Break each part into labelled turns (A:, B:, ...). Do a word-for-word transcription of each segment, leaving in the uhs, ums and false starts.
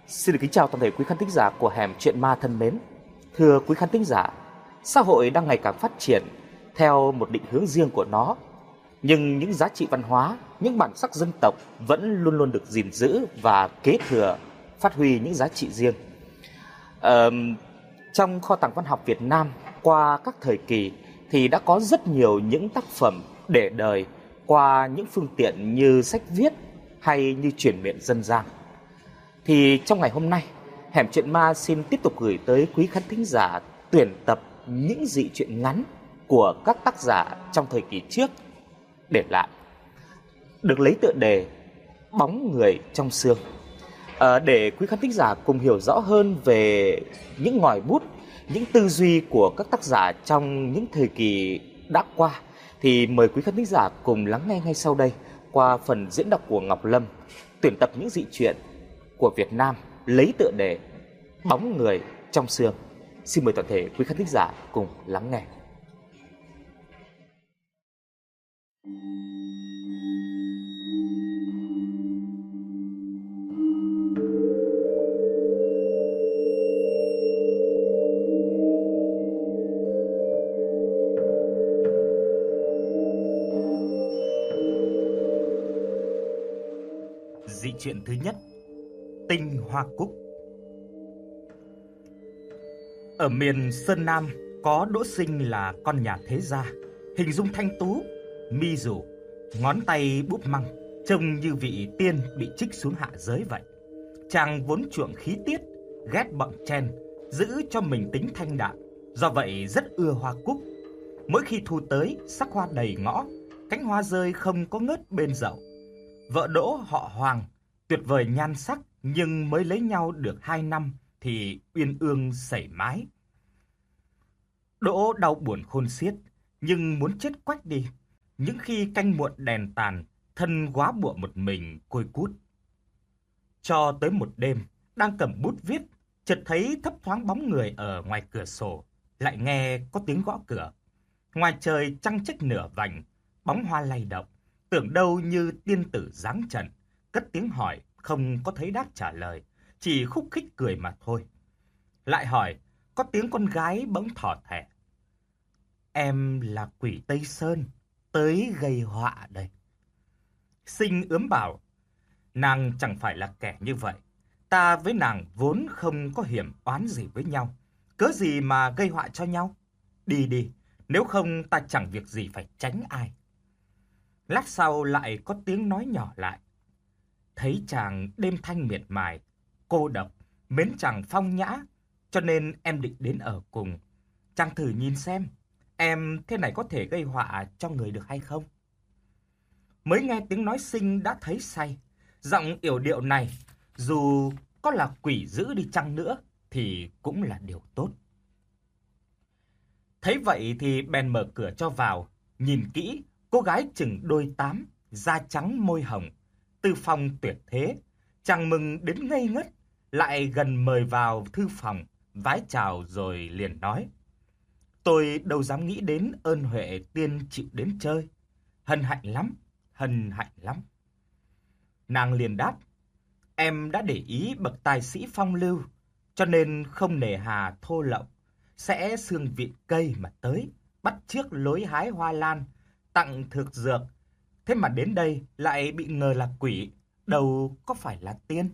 A: Xin được kính chào toàn thể quý khán thính giả của Hẻm Chuyện Ma thân mến. Thưa quý khán thính giả, xã hội đang ngày càng phát triển theo một định hướng riêng của nó, nhưng những giá trị văn hóa, những bản sắc dân tộc vẫn luôn luôn được gìn giữ và kế thừa, phát huy những giá trị riêng. Ờ, trong kho tàng văn học Việt Nam qua các thời kỳ thì đã có rất nhiều những tác phẩm để đời qua những phương tiện như sách viết hay như truyền miệng dân gian. Thì trong ngày hôm nay, Hẻm Chuyện Ma xin tiếp tục gửi tới quý khán thính giả tuyển tập những dị truyện ngắn của các tác giả trong thời kỳ trước để lại, được lấy tựa đề Bóng Người Trong Sương. À, để quý khán thính giả cùng hiểu rõ hơn về những ngòi bút, những tư duy của các tác giả trong những thời kỳ đã qua, thì mời quý khán thính giả cùng lắng nghe ngay sau đây qua phần diễn đọc của Ngọc Lâm, tuyển tập những dị truyện của Việt Nam lấy tựa đề Bóng Người Trong Sương. Xin mời toàn thể quý khán thính giả cùng lắng nghe. Dị truyện thứ nhất, Tinh Hoa Cúc. Ở miền Sơn Nam có Đỗ Sinh là con nhà thế gia, hình dung thanh tú, mi rủ, ngón tay búp măng, trông như vị tiên bị trích xuống hạ giới vậy. Chàng vốn chuộng khí tiết, ghét bọn chen, giữ cho mình tính thanh đạm, do vậy rất ưa hoa cúc. Mỗi khi thu tới, sắc hoa đầy ngõ, cánh hoa rơi không có ngớt bên dậu. Vợ Đỗ họ Hoàng, tuyệt vời nhan sắc, nhưng mới lấy nhau được hai năm thì uyên ương sẩy mái. Đỗ đau buồn khôn xiết, nhưng muốn chết quách đi. Những khi canh muộn đèn tàn, thân góa bụa một mình côi cút. Cho tới một đêm, đang cầm bút viết, chợt thấy thấp thoáng bóng người ở ngoài cửa sổ, lại nghe có tiếng gõ cửa. Ngoài trời trăng trách nửa vành, bóng hoa lay động, tưởng đâu như tiên tử giáng trần, cất tiếng hỏi, không có thấy đáp trả lời, chỉ khúc khích cười mà thôi. Lại hỏi, có tiếng con gái bỗng thỏ thẻ. Em là quỷ Tây Sơn, tới gây họa đây. Sinh ướm bảo, nàng chẳng phải là kẻ như vậy. Ta với nàng vốn không có hiểm oán gì với nhau, cớ gì mà gây họa cho nhau. Đi đi, nếu không ta chẳng việc gì phải tránh ai. Lát sau lại có tiếng nói nhỏ lại. Thấy chàng đêm thanh miệt mài, cô độc, mến chàng phong nhã, cho nên em định đến ở cùng. Chàng thử nhìn xem, em thế này có thể gây họa cho người được hay không? Mới nghe tiếng nói Sinh đã thấy say. Giọng yểu điệu này, dù có là quỷ dữ đi chăng nữa, thì cũng là điều tốt. Thấy vậy thì bèn mở cửa cho vào. Nhìn kỹ, cô gái chừng đôi tám, da trắng môi hồng, tư phong tuyệt thế. Chàng mừng đến ngây ngất, lại gần mời vào thư phòng, vái chào rồi liền nói. Tôi đâu dám nghĩ đến ơn huệ tiên chịu đến chơi. Hân hạnh lắm, hân hạnh lắm. Nàng liền đáp, em đã để ý bậc tài sĩ phong lưu, cho nên không nề hà thô lậu, sẽ xương vịn cây mà tới, bắt chước lối hái hoa lan, tặng thực dược. Thế mà đến đây lại bị ngờ là quỷ, đâu có phải là tiên.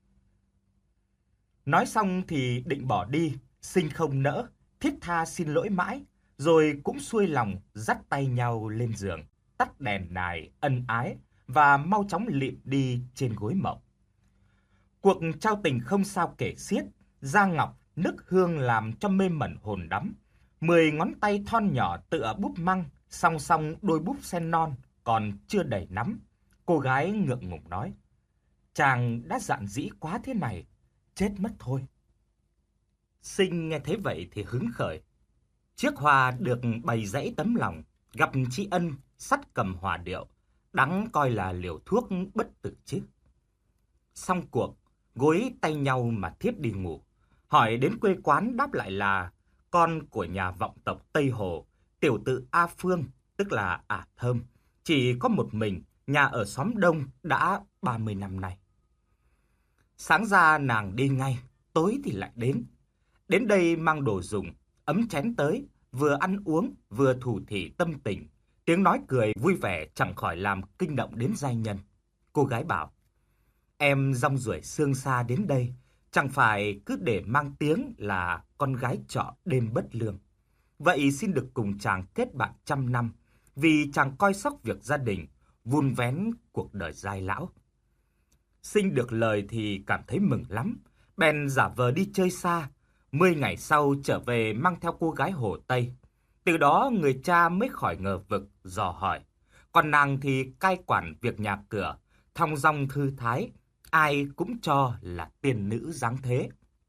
A: Nói xong thì định bỏ đi, Sinh không nỡ, thiết tha xin lỗi mãi, rồi cũng xuôi lòng dắt tay nhau lên giường, tắt đèn nài ân ái và mau chóng lịm đi trên gối mộng. Cuộc trao tình không sao kể xiết, da ngọc, nước hương làm cho mê mẩn hồn đắm. Mười ngón tay thon nhỏ tựa búp măng, song song đôi búp sen non, còn chưa đầy nắm. Cô gái ngượng ngùng nói, chàng đã dạn dĩ quá thế này, chết mất thôi. Sinh nghe thấy vậy thì hứng khởi. Chiếc hoa được bày dãy tấm lòng, gặp tri ân, sắt cầm hòa điệu, đáng coi là liều thuốc bất tử chứ. Xong cuộc, gối tay nhau mà thiếp đi ngủ. Hỏi đến quê quán đáp lại là con của nhà vọng tộc Tây Hồ, tiểu tự A Phương, tức là Ả Thơm. Chỉ có một mình, nhà ở xóm Đông đã ba mươi năm nay. Sáng ra nàng đi ngay, tối thì lại đến. Đến đây mang đồ dùng, ấm chén tới, vừa ăn uống, vừa thủ thỉ tâm tình. Tiếng nói cười vui vẻ chẳng khỏi làm kinh động đến giai nhân. Cô gái bảo, em rong ruổi sương xa đến đây, chẳng phải cứ để mang tiếng là con gái trọ đêm bất lương. Vậy xin được cùng chàng kết bạn trăm năm, vì chàng coi sóc việc gia đình, vun vén cuộc đời giai lão. Sinh được lời thì cảm thấy mừng lắm, bèn giả vờ đi chơi xa. Mười ngày sau trở về mang theo cô gái Hồ Tây. Từ đó người cha mới khỏi ngờ vực, dò hỏi. Còn nàng thì cai quản việc nhà cửa, thong dong thư thái, ai cũng cho là tiên nữ dáng thế.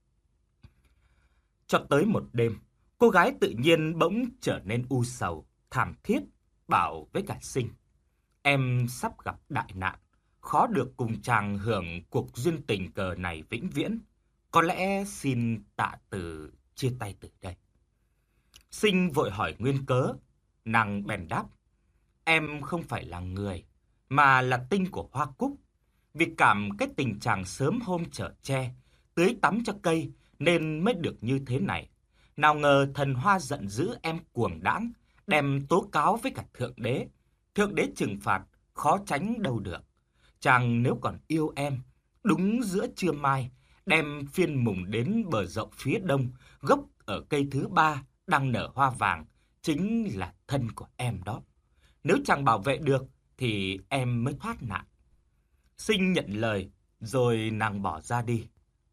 A: Cho tới một đêm, cô gái tự nhiên bỗng trở nên u sầu, thảm thiết, bảo với cả Sinh. Em sắp gặp đại nạn, khó được cùng chàng hưởng cuộc duyên tình cờ này vĩnh viễn. Có lẽ xin tạ từ chia tay từ đây. Sinh vội hỏi nguyên cớ, nàng bèn đáp. Em không phải là người, mà là tinh của hoa cúc. Vì cảm cái tình chàng sớm hôm chở che, tưới tắm cho cây nên mới được như thế này. Nào ngờ thần hoa giận dữ em cuồng đãng, đem tố cáo với cả Thượng Đế. Thượng Đế trừng phạt, khó tránh đâu được. Chàng nếu còn yêu em, đúng giữa trưa mai, đem phiên mùng đến bờ rộng phía đông, gốc ở cây thứ ba đang nở hoa vàng, chính là thân của em đó. Nếu chàng bảo vệ được, thì em mới thoát nạn. Sinh nhận lời, rồi nàng bỏ ra đi.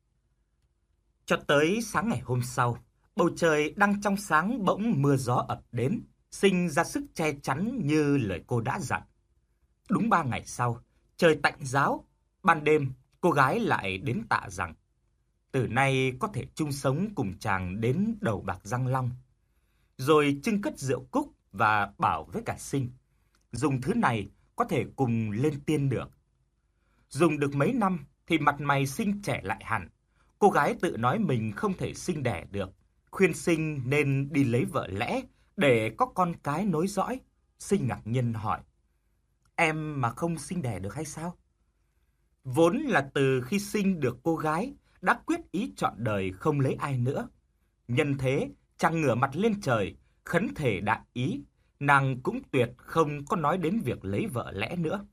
A: Cho tới sáng ngày hôm sau, bầu trời đang trong sáng bỗng mưa gió ập đến. Sinh ra sức che chắn như lời cô đã dặn. Đúng ba ngày sau, trời tạnh ráo, ban đêm cô gái lại đến tạ rằng từ nay có thể chung sống cùng chàng đến đầu bạc răng long. Rồi trưng cất rượu cúc và bảo với cả Sinh, dùng thứ này có thể cùng lên tiên được. Dùng được mấy năm thì mặt mày Sinh trẻ lại hẳn. Cô gái tự nói mình không thể sinh đẻ được, khuyên Sinh nên đi lấy vợ lẽ để có con cái nối dõi. Sinh ngạc nhiên hỏi, em mà không sinh đẻ được hay sao? Vốn là từ khi sinh được cô gái, đã quyết ý trọn đời không lấy ai nữa. Nhân thế, chàng ngửa mặt lên trời, khấn thể đại ý, nàng cũng tuyệt không có nói đến việc lấy vợ lẽ nữa.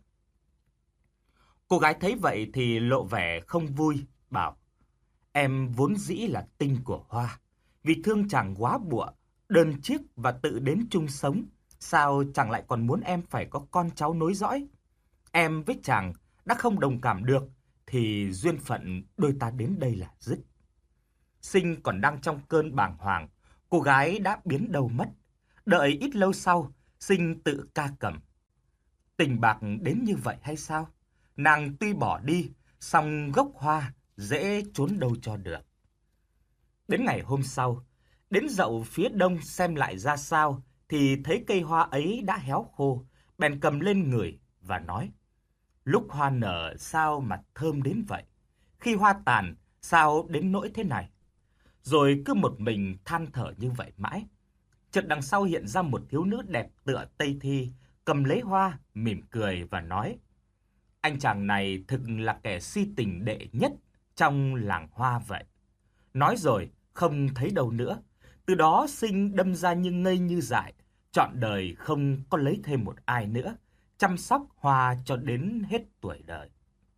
A: Cô gái thấy vậy thì lộ vẻ không vui, bảo, em vốn dĩ là tinh của hoa, vì thương chàng quá bụa, đơn chiếc và tự đến chung sống, sao chàng lại còn muốn em phải có con cháu nối dõi? Em với chàng đã không đồng cảm được, thì duyên phận đôi ta đến đây là dứt. Sinh còn đang trong cơn bàng hoàng, cô gái đã biến đâu mất. Đợi ít lâu sau, Sinh tự ca cẩm. Tình bạc đến như vậy hay sao? Nàng tuy bỏ đi, song gốc hoa dễ trốn đâu cho được. Đến ngày hôm sau, đến dậu phía đông xem lại ra sao, thì thấy cây hoa ấy đã héo khô, bèn cầm lên ngửi và nói, lúc hoa nở sao mà thơm đến vậy? Khi hoa tàn, sao đến nỗi thế này? Rồi cứ một mình than thở như vậy mãi. Chợt đằng sau hiện ra một thiếu nữ đẹp tựa Tây Thi, cầm lấy hoa, mỉm cười và nói, anh chàng này thực là kẻ si tình đệ nhất trong làng hoa vậy. Nói rồi, không thấy đâu nữa. Từ đó Sinh đâm ra như ngây như dại, trọn đời không có lấy thêm một ai nữa, chăm sóc hoa cho đến hết tuổi đời.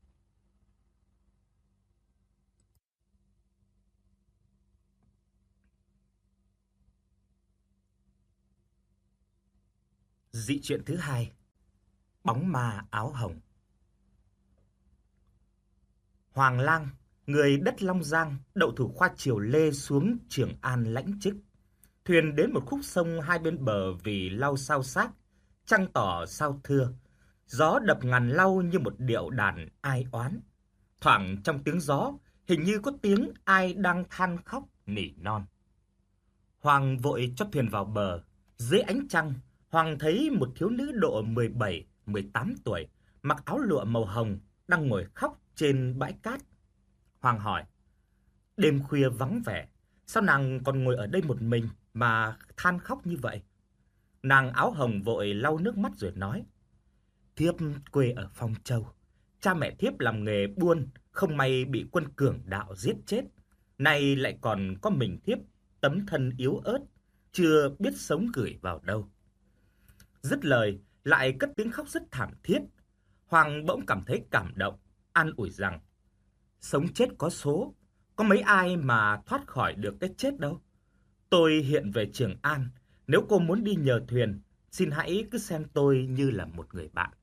A: Dị truyện thứ hai, bóng ma áo hồng. Hoàng Lang, người đất Long Giang, đậu thủ khoa triều Lê xuống Trường An lãnh chức. Thuyền đến một khúc sông hai bên bờ vì lau sao sát, trăng tỏ sao thưa. Gió đập ngàn lau như một điệu đàn ai oán. Thoảng trong tiếng gió, hình như có tiếng ai đang than khóc nỉ non. Hoàng vội cho thuyền vào bờ. Dưới ánh trăng, Hoàng thấy một thiếu nữ độ mười bảy, mười tám tuổi, mặc áo lụa màu hồng, đang ngồi khóc trên bãi cát. Hoàng hỏi, đêm khuya vắng vẻ, sao nàng còn ngồi ở đây một mình mà than khóc như vậy? Nàng áo hồng vội lau nước mắt rồi nói, thiếp quê ở Phong Châu, cha mẹ thiếp làm nghề buôn, không may bị quân cường đạo giết chết. Nay lại còn có mình thiếp, tấm thân yếu ớt, chưa biết sống gửi vào đâu. Dứt lời, lại cất tiếng khóc rất thảm thiết. Hoàng bỗng cảm thấy cảm động, an ủi rằng, sống chết có số, có mấy ai mà thoát khỏi được cái chết đâu. Tôi hiện về Trường An, nếu cô muốn đi nhờ thuyền, xin hãy cứ xem tôi như là một người bạn.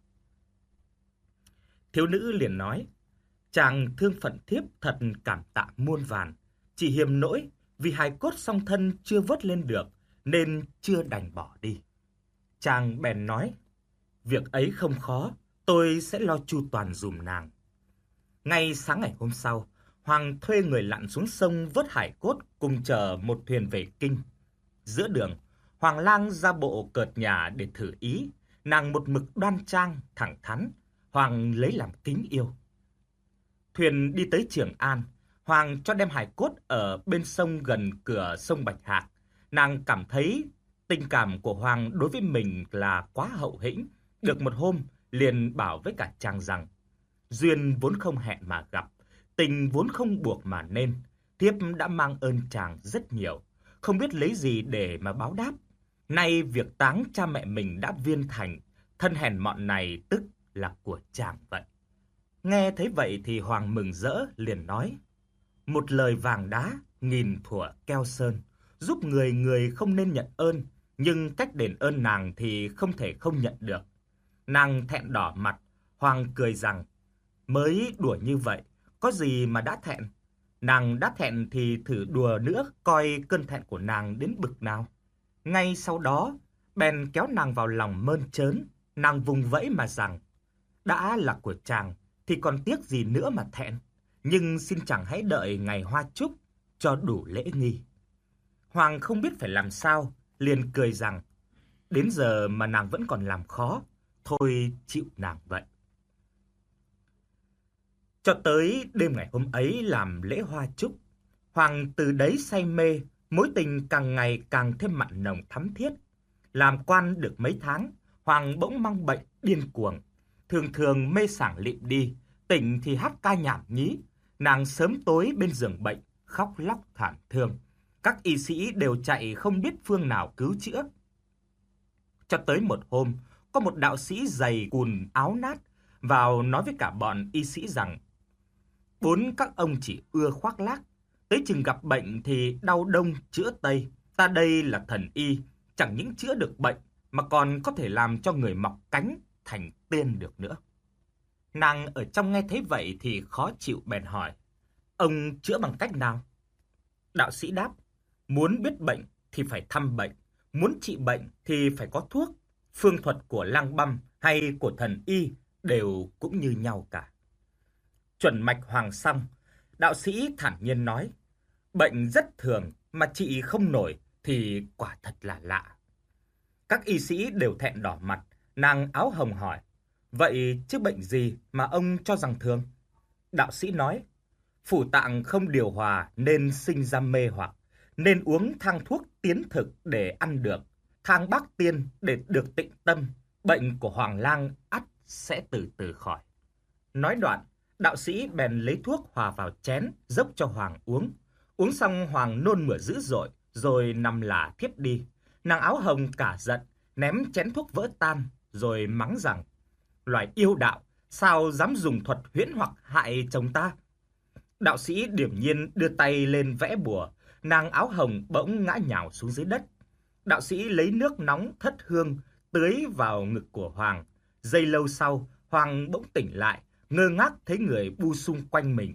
A: Thiếu nữ liền nói, chàng thương phận thiếp thật cảm tạ muôn vàn, chỉ hiềm nỗi vì hài cốt song thân chưa vớt lên được, nên chưa đành bỏ đi. Chàng bèn nói, việc ấy không khó, tôi sẽ lo chu toàn dùm nàng. Ngay sáng ngày hôm sau, Hoàng thuê người lặn xuống sông vớt hải cốt cùng chở một thuyền về kinh. Giữa đường, Hoàng lang ra bộ cợt nhả để thử ý, nàng một mực đoan trang, thẳng thắn, Hoàng lấy làm kính yêu. Thuyền đi tới Trường An, Hoàng cho đem hải cốt ở bên sông gần cửa sông Bạch Hạc. Nàng cảm thấy tình cảm của Hoàng đối với mình là quá hậu hĩnh. Được một hôm, liền bảo với cả chàng rằng, duyên vốn không hẹn mà gặp, tình vốn không buộc mà nên. Thiếp đã mang ơn chàng rất nhiều, không biết lấy gì để mà báo đáp. Nay việc táng cha mẹ mình đã viên thành, thân hèn mọn này tức là của chàng vậy. Nghe thấy vậy thì Hoàng mừng rỡ liền nói, một lời vàng đá, nghìn thuở keo sơn, giúp người người không nên nhận ơn, nhưng cách đền ơn nàng thì không thể không nhận được. Nàng thẹn đỏ mặt, Hoàng cười rằng, mới đùa như vậy, có gì mà đã thẹn. Nàng đã thẹn thì thử đùa nữa, coi cơn thẹn của nàng đến bực nào. Ngay sau đó, bèn kéo nàng vào lòng mơn trớn, nàng vùng vẫy mà rằng, đã là của chàng, thì còn tiếc gì nữa mà thẹn, nhưng xin chàng hãy đợi ngày hoa chúc, cho đủ lễ nghi. Hoàng không biết phải làm sao, liền cười rằng, đến giờ mà nàng vẫn còn làm khó, thôi chịu nàng vậy. Cho tới đêm ngày hôm ấy làm lễ hoa chúc, Hoàng từ đấy say mê, mối tình càng ngày càng thêm mặn nồng thắm thiết. Làm quan được mấy tháng, Hoàng bỗng mang bệnh điên cuồng, thường thường mê sảng lịm đi, tỉnh thì hát ca nhảm nhí. Nàng sớm tối bên giường bệnh, khóc lóc thảm thương. Các y sĩ đều chạy không biết phương nào cứu chữa. Cho tới một hôm, có một đạo sĩ giày cùn áo nát vào nói với cả bọn y sĩ rằng, bốn các ông chỉ ưa khoác lác, tới chừng gặp bệnh thì đau đông chữa tây. Ta đây là thần y, chẳng những chữa được bệnh mà còn có thể làm cho người mọc cánh thành tiên được nữa. Nàng ở trong nghe thấy vậy thì khó chịu bèn hỏi, ông chữa bằng cách nào? Đạo sĩ đáp, muốn biết bệnh thì phải thăm bệnh, muốn trị bệnh thì phải có thuốc. Phương thuật của lang băm hay của thần y đều cũng như nhau cả. Chuẩn mạch hoàng xong, đạo sĩ thản nhiên nói, bệnh rất thường mà trị không nổi thì quả thật là lạ. Các y sĩ đều thẹn đỏ mặt, nàng áo hồng hỏi, vậy chứ bệnh gì mà ông cho rằng thường? Đạo sĩ nói, phủ tạng không điều hòa nên sinh ra mê hoặc, nên uống thang thuốc tiến thực để ăn được, thang bát tiên để được tịnh tâm, bệnh của Hoàng lang ắt sẽ từ từ khỏi. Nói đoạn, đạo sĩ bèn lấy thuốc hòa vào chén, dốc cho Hoàng uống. Uống xong Hoàng nôn mửa dữ dội, rồi nằm lả thiếp đi. Nàng áo hồng cả giận, ném chén thuốc vỡ tan, rồi mắng rằng, loài yêu đạo, sao dám dùng thuật huyễn hoặc hại chồng ta? Đạo sĩ điềm nhiên đưa tay lên vẽ bùa, nàng áo hồng bỗng ngã nhào xuống dưới đất. Đạo sĩ lấy nước nóng thất hương, tưới vào ngực của Hoàng. Giây lâu sau, Hoàng bỗng tỉnh lại, ngơ ngác thấy người bu xung quanh mình.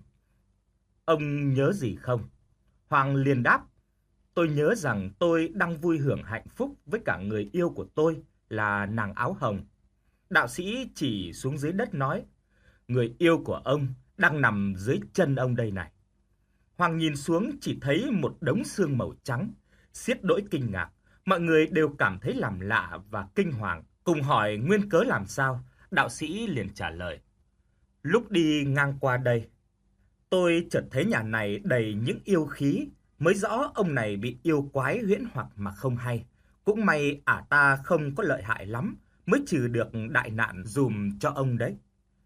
A: Ông nhớ gì không? Hoàng liền đáp, tôi nhớ rằng tôi đang vui hưởng hạnh phúc với cả người yêu của tôi là nàng áo hồng. Đạo sĩ chỉ xuống dưới đất nói, người yêu của ông đang nằm dưới chân ông đây này. Hoàng nhìn xuống chỉ thấy một đống xương màu trắng, xiết đỗi kinh ngạc. Mọi người đều cảm thấy làm lạ và kinh hoàng, cùng hỏi nguyên cớ làm sao. Đạo sĩ liền trả lời, lúc đi ngang qua đây, tôi chợt thấy nhà này đầy những yêu khí, mới rõ ông này bị yêu quái huyễn hoặc mà không hay. Cũng may ả ta không có lợi hại lắm, mới trừ được đại nạn dùm cho ông đấy.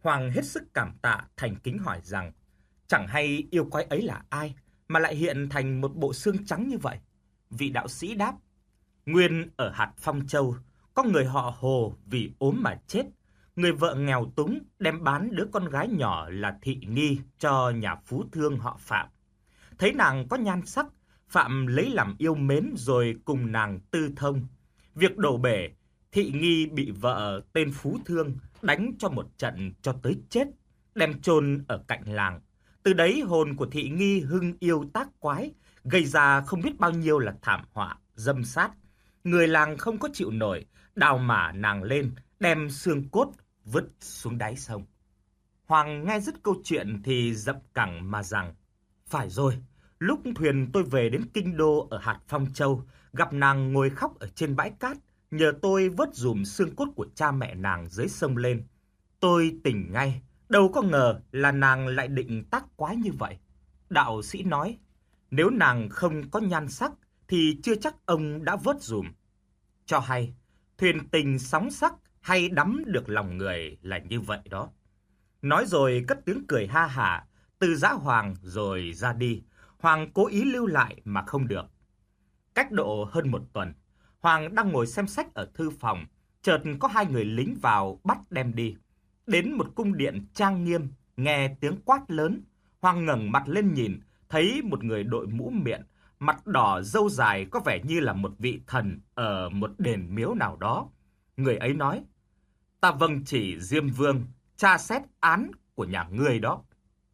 A: Hoàng hết sức cảm tạ, thành kính hỏi rằng chẳng hay yêu quái ấy là ai mà lại hiện thành một bộ xương trắng như vậy. Vị đạo sĩ đáp: Nguyên ở hạt Phong Châu, có người họ Hồ vì ốm mà chết. Người vợ nghèo túng đem bán đứa con gái nhỏ là Thị Nghi cho nhà phú thương họ Phạm. Thấy nàng có nhan sắc, Phạm lấy làm yêu mến rồi cùng nàng tư thông. Việc đổ bể, Thị Nghi bị vợ tên phú thương đánh cho một trận cho tới chết, đem chôn ở cạnh làng. Từ đấy hồn của Thị Nghi hưng yêu tác quái, gây ra không biết bao nhiêu là thảm họa, dâm sát. Người làng không có chịu nổi, đào mả nàng lên, đem xương cốt vứt xuống đáy sông. Hoàng nghe dứt câu chuyện thì dậm cẳng mà rằng: Phải rồi, lúc thuyền tôi về đến kinh đô ở hạt Phong Châu, gặp nàng ngồi khóc ở trên bãi cát, nhờ tôi vớt dùm xương cốt của cha mẹ nàng dưới sông lên. Tôi tỉnh ngay, đâu có ngờ là nàng lại định tác quái như vậy. Đạo sĩ nói: Nếu nàng không có nhan sắc thì chưa chắc ông đã vớt dùm. Cho hay, thuyền tình sóng sắc hay đắm được lòng người là như vậy đó. Nói rồi cất tiếng cười ha hả, từ giã Hoàng rồi ra đi. Hoàng cố ý lưu lại mà không được. Cách độ hơn một tuần, Hoàng đang ngồi xem sách ở thư phòng, chợt có hai người lính vào bắt đem đi. Đến một cung điện trang nghiêm, nghe tiếng quát lớn, Hoàng ngẩng mặt lên nhìn, thấy một người đội mũ miện, mặt đỏ râu dài có vẻ như là một vị thần ở một đền miếu nào đó. Người ấy nói: Ta vâng chỉ Diêm Vương tra xét án của nhà ngươi đó.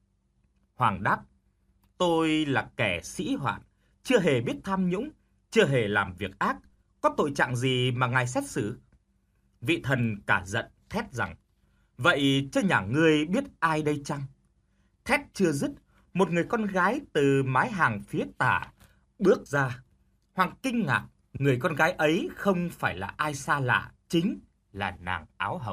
A: Hoàng đáp: Tôi là kẻ sĩ hoạn, chưa hề biết tham nhũng, chưa hề làm việc ác, có tội trạng gì mà ngài xét xử? Vị thần cả giận thét rằng: Vậy chứ nhà ngươi biết ai đây chăng? Thét chưa dứt, một người con gái từ mái hàng phía tả bước ra. Hoàng kinh ngạc, người con gái ấy không phải là ai xa lạ, chính là nàng áo hồng.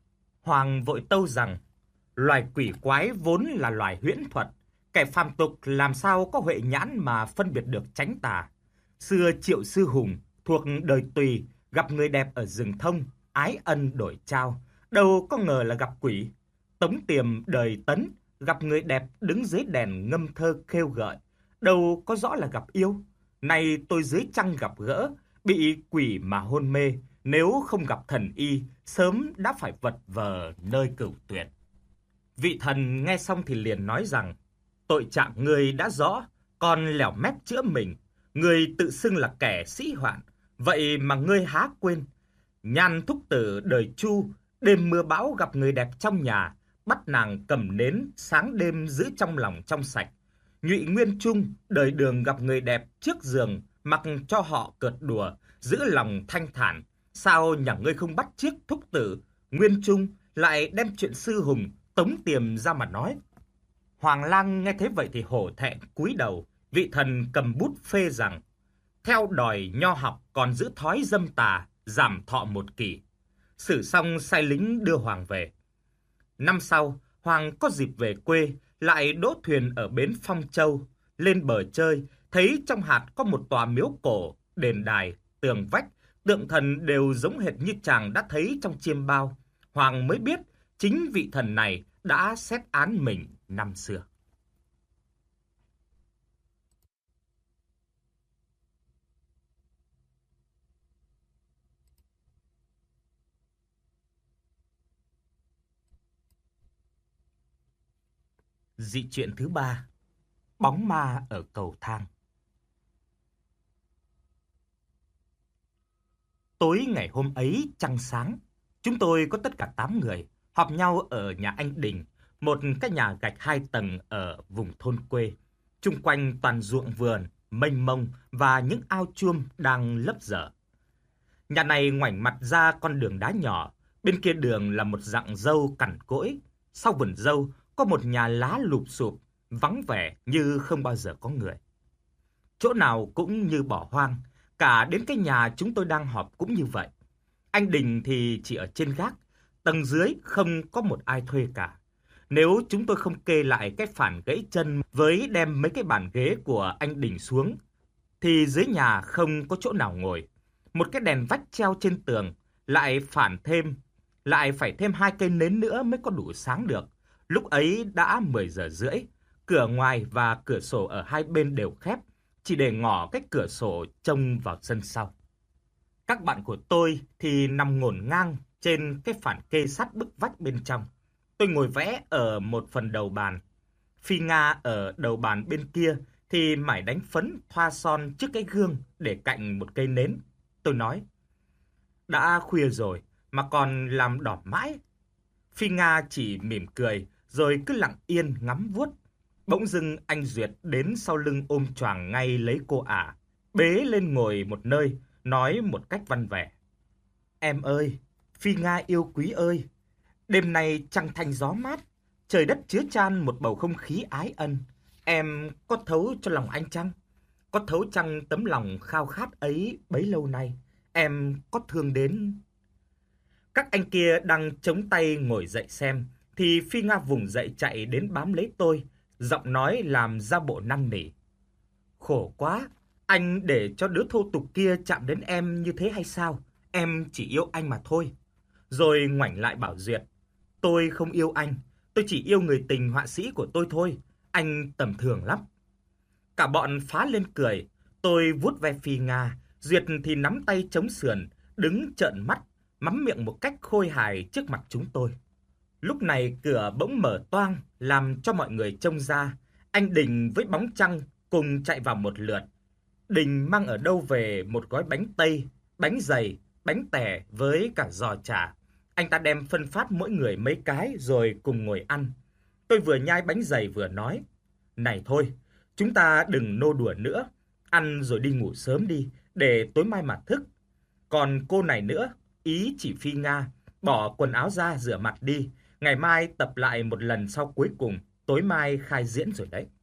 A: Hoàng vội tâu rằng: Loài quỷ quái vốn là loài huyễn thuật, kẻ phàm tục làm sao có huệ nhãn mà phân biệt được chánh tà. Xưa Triệu Sư Hùng thuộc đời Tùy gặp người đẹp ở rừng thông, ái ân đổi trao, đâu có ngờ là gặp quỷ. Tống Tiềm đời Tấn gặp người đẹp đứng dưới đèn ngâm thơ khêu gợi, đâu có rõ là gặp yêu. Nay tôi dưới trăng gặp gỡ, bị quỷ mà hôn mê, nếu không gặp thần y, sớm đã phải vật vờ nơi cửu tuyệt. Vị thần nghe xong thì liền nói rằng: Tội trạng ngươi đã rõ, còn lẻo mép chữa mình. Ngươi tự xưng là kẻ sĩ hoạn, vậy mà ngươi há quên. Nhan thúc tử đời Chu, đêm mưa bão gặp người đẹp trong nhà, bắt nàng cầm nến sáng đêm giữ trong lòng trong sạch. Nhụy Nguyên Trung đời Đường gặp người đẹp trước giường, mặc cho họ cợt đùa, giữ lòng thanh thản. Sao nhà ngươi không bắt chiếc thúc tử Nguyên Trung lại đem chuyện Sư Hùng Tống Tiềm ra mà nói? Hoàng lang nghe thế vậy thì hổ thẹn cúi đầu. Vị thần cầm bút phê rằng: Theo đòi nho học còn giữ thói dâm tà, giảm thọ một kỷ. Xử xong sai lính đưa Hoàng về. Năm sau, Hoàng có dịp về quê, lại đỗ thuyền ở bến Phong Châu. Lên bờ chơi, thấy trong hạt có một tòa miếu cổ, đền đài, tường vách, tượng thần đều giống hệt như chàng đã thấy trong chiêm bao. Hoàng mới biết chính vị thần này đã xét án mình năm xưa. Dị chuyện thứ ba: Bóng ma ở cầu thang. Tối ngày hôm ấy trăng sáng, chúng tôi có tất cả tám người họp nhau ở nhà anh Đình, một cái nhà gạch hai tầng ở vùng thôn quê. Chung quanh toàn ruộng vườn, mênh mông và những ao chuông đang lấp dở. Nhà này ngoảnh mặt ra con đường đá nhỏ, bên kia đường là một rặng dâu cằn cỗi. Sau vườn dâu có một nhà lá lụp xụp, vắng vẻ như không bao giờ có người. Chỗ nào cũng như bỏ hoang, cả đến cái nhà chúng tôi đang họp cũng như vậy. Anh Đình thì chỉ ở trên gác, tầng dưới không có một ai thuê cả. Nếu chúng tôi không kê lại cái phản gãy chân với đem mấy cái bàn ghế của anh Đình xuống, thì dưới nhà không có chỗ nào ngồi. Một cái đèn vách treo trên tường lại phản thêm lại phải thêm hai cây nến nữa mới có đủ sáng được. Lúc ấy đã mười giờ rưỡi, cửa ngoài và cửa sổ ở hai bên đều khép, chỉ để ngỏ cách cửa sổ trông vào sân sau. Các bạn của tôi thì nằm ngổn ngang trên cái phản kê sắt bức vách bên trong. Tôi ngồi vẽ ở một phần đầu bàn. Phi Nga ở đầu bàn bên kia thì mải đánh phấn thoa son trước cái gương để cạnh một cây nến. Tôi nói, đã khuya rồi mà còn làm đỏ mãi. Phi Nga chỉ mỉm cười rồi cứ lặng yên ngắm vuốt. Bỗng dưng anh Duyệt đến sau lưng ôm choàng ngay lấy cô ả, bế lên ngồi một nơi, nói một cách văn vẻ. Em ơi, Phi Nga yêu quý ơi, đêm nay trăng thanh gió mát, trời đất chứa chan một bầu không khí ái ân. Em có thấu cho lòng anh chăng? Có thấu chăng tấm lòng khao khát ấy bấy lâu nay? Em có thương đến... Các anh kia đang chống tay ngồi dậy xem, thì Phi Nga vùng dậy chạy đến bám lấy tôi, giọng nói làm ra bộ năn nỉ. Khổ quá, anh để cho đứa thô tục kia chạm đến em như thế hay sao? Em chỉ yêu anh mà thôi. Rồi ngoảnh lại bảo Duyệt, tôi không yêu anh, tôi chỉ yêu người tình họa sĩ của tôi thôi, anh tầm thường lắm. Cả bọn phá lên cười, tôi vuốt ve Phi Nga, Duyệt thì nắm tay chống sườn, đứng trợn mắt, mắm miệng một cách khôi hài trước mặt chúng tôi. Lúc này cửa bỗng mở toang, làm cho mọi người trông ra. Anh Đình với bóng trăng cùng chạy vào một lượt. Đình mang ở đâu về một gói bánh tây, bánh dày, bánh tẻ với cả giò chả. Anh ta đem phân phát mỗi người mấy cái rồi cùng ngồi ăn. Tôi vừa nhai bánh dày vừa nói, này thôi, chúng ta đừng nô đùa nữa, ăn rồi đi ngủ sớm đi, để tối mai mà thức. Còn cô này nữa, ý chỉ Phi Nga, bỏ quần áo ra rửa mặt đi, ngày mai tập lại một lần sau cuối cùng, tối mai khai diễn rồi đấy.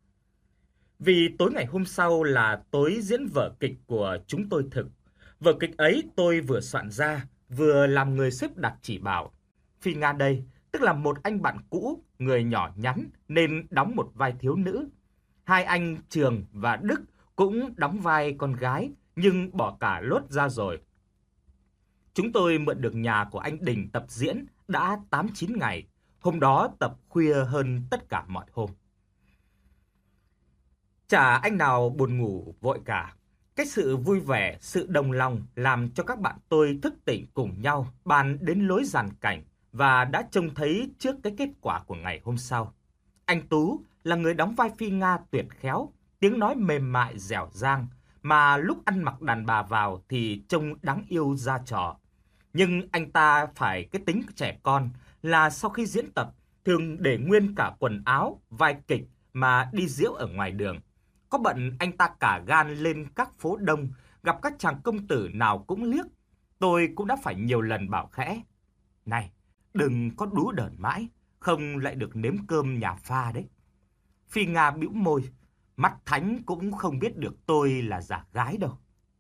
A: Vì tối ngày hôm sau là tối diễn vở kịch của chúng tôi thực. Vở kịch ấy tôi vừa soạn ra, vừa làm người xếp đặt chỉ bảo. Phi Nga đây, tức là một anh bạn cũ, người nhỏ nhắn nên đóng một vai thiếu nữ. Hai anh Trường và Đức cũng đóng vai con gái, nhưng bỏ cả lốt ra rồi. Chúng tôi mượn được nhà của anh Đình tập diễn đã tám chín ngày. Hôm đó tập khuya hơn tất cả mọi hôm. Chả anh nào buồn ngủ vội cả. Cái sự vui vẻ, sự đồng lòng làm cho các bạn tôi thức tỉnh cùng nhau bàn đến lối dàn cảnh và đã trông thấy trước cái kết quả của ngày hôm sau. Anh Tú là người đóng vai Phi Nga tuyệt khéo, tiếng nói mềm mại dẻo dang, mà lúc ăn mặc đàn bà vào thì trông đáng yêu ra trò. Nhưng anh ta phải cái tính trẻ con là sau khi diễn tập thường để nguyên cả quần áo, vai kịch mà đi diễu ở ngoài đường. Có bận anh ta cả gan lên các phố đông, gặp các chàng công tử nào cũng liếc. Tôi cũng đã phải nhiều lần bảo khẽ, này, đừng có đú đởn mãi, không lại được nếm cơm nhà pha đấy. Phi Nga bĩu môi, mắt thánh cũng không biết được tôi là giả gái đâu.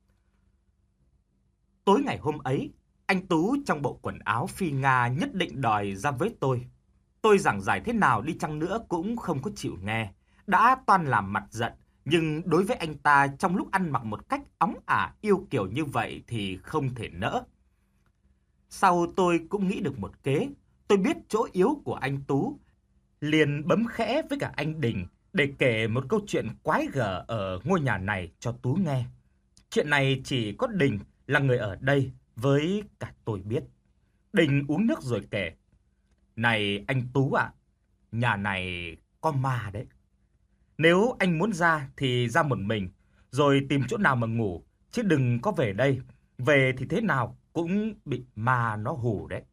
A: Tối ngày hôm ấy, anh Tú trong bộ quần áo Phi Nga nhất định đòi ra với tôi. Tôi giảng giải thế nào đi chăng nữa cũng không có chịu nghe. Đã toan làm mặt giận, nhưng đối với anh ta trong lúc ăn mặc một cách óng ả yêu kiều như vậy thì không thể nỡ. Sau tôi cũng nghĩ được một kế. Tôi biết chỗ yếu của anh Tú, liền bấm khẽ với cả anh Đình để kể một câu chuyện quái gở ở ngôi nhà này cho Tú nghe. Chuyện này chỉ có Đình là người ở đây với cả tôi biết. Đình uống nước rồi kể. Này anh Tú ạ, nhà này có ma đấy. Nếu anh muốn ra thì ra một mình, rồi tìm chỗ nào mà ngủ, chứ đừng có về đây. Về thì thế nào cũng bị ma nó hù đấy.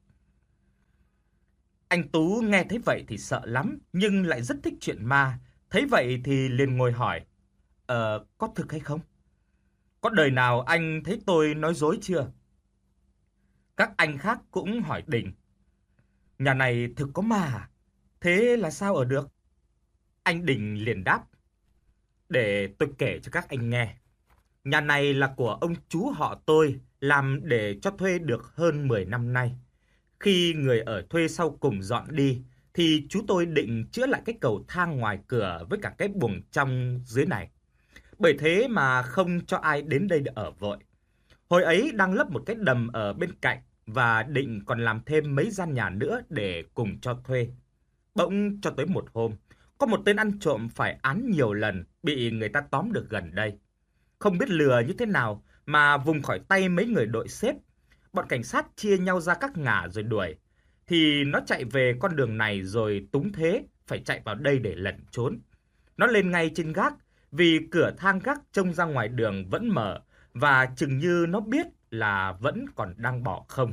A: Anh Tú nghe thấy vậy thì sợ lắm, nhưng lại rất thích chuyện ma. Thấy vậy thì liền ngồi hỏi, Ờ, có thực hay không? Có đời nào anh thấy tôi nói dối chưa? Các anh khác cũng hỏi Đình, nhà này thực có ma à? Thế là sao ở được? Anh Đình liền đáp, để tôi kể cho các anh nghe. Nhà này là của ông chú họ tôi, làm để cho thuê được hơn mười năm nay. Khi người ở thuê sau cùng dọn đi, thì chú tôi định chữa lại cái cầu thang ngoài cửa với cả cái buồng trong dưới này. Bởi thế mà không cho ai đến đây để ở vội. Hồi ấy đang lấp một cái đầm ở bên cạnh, và định còn làm thêm mấy gian nhà nữa để cùng cho thuê. Bỗng cho tới một hôm, có một tên ăn trộm phải án nhiều lần bị người ta tóm được gần đây. Không biết lừa như thế nào mà vùng khỏi tay mấy người đội xếp. Bọn cảnh sát chia nhau ra các ngả rồi đuổi. Thì nó chạy về con đường này rồi túng thế, phải chạy vào đây để lẩn trốn. Nó lên ngay trên gác, vì cửa thang gác trông ra ngoài đường vẫn mở, và chừng như nó biết là vẫn còn đang bỏ không.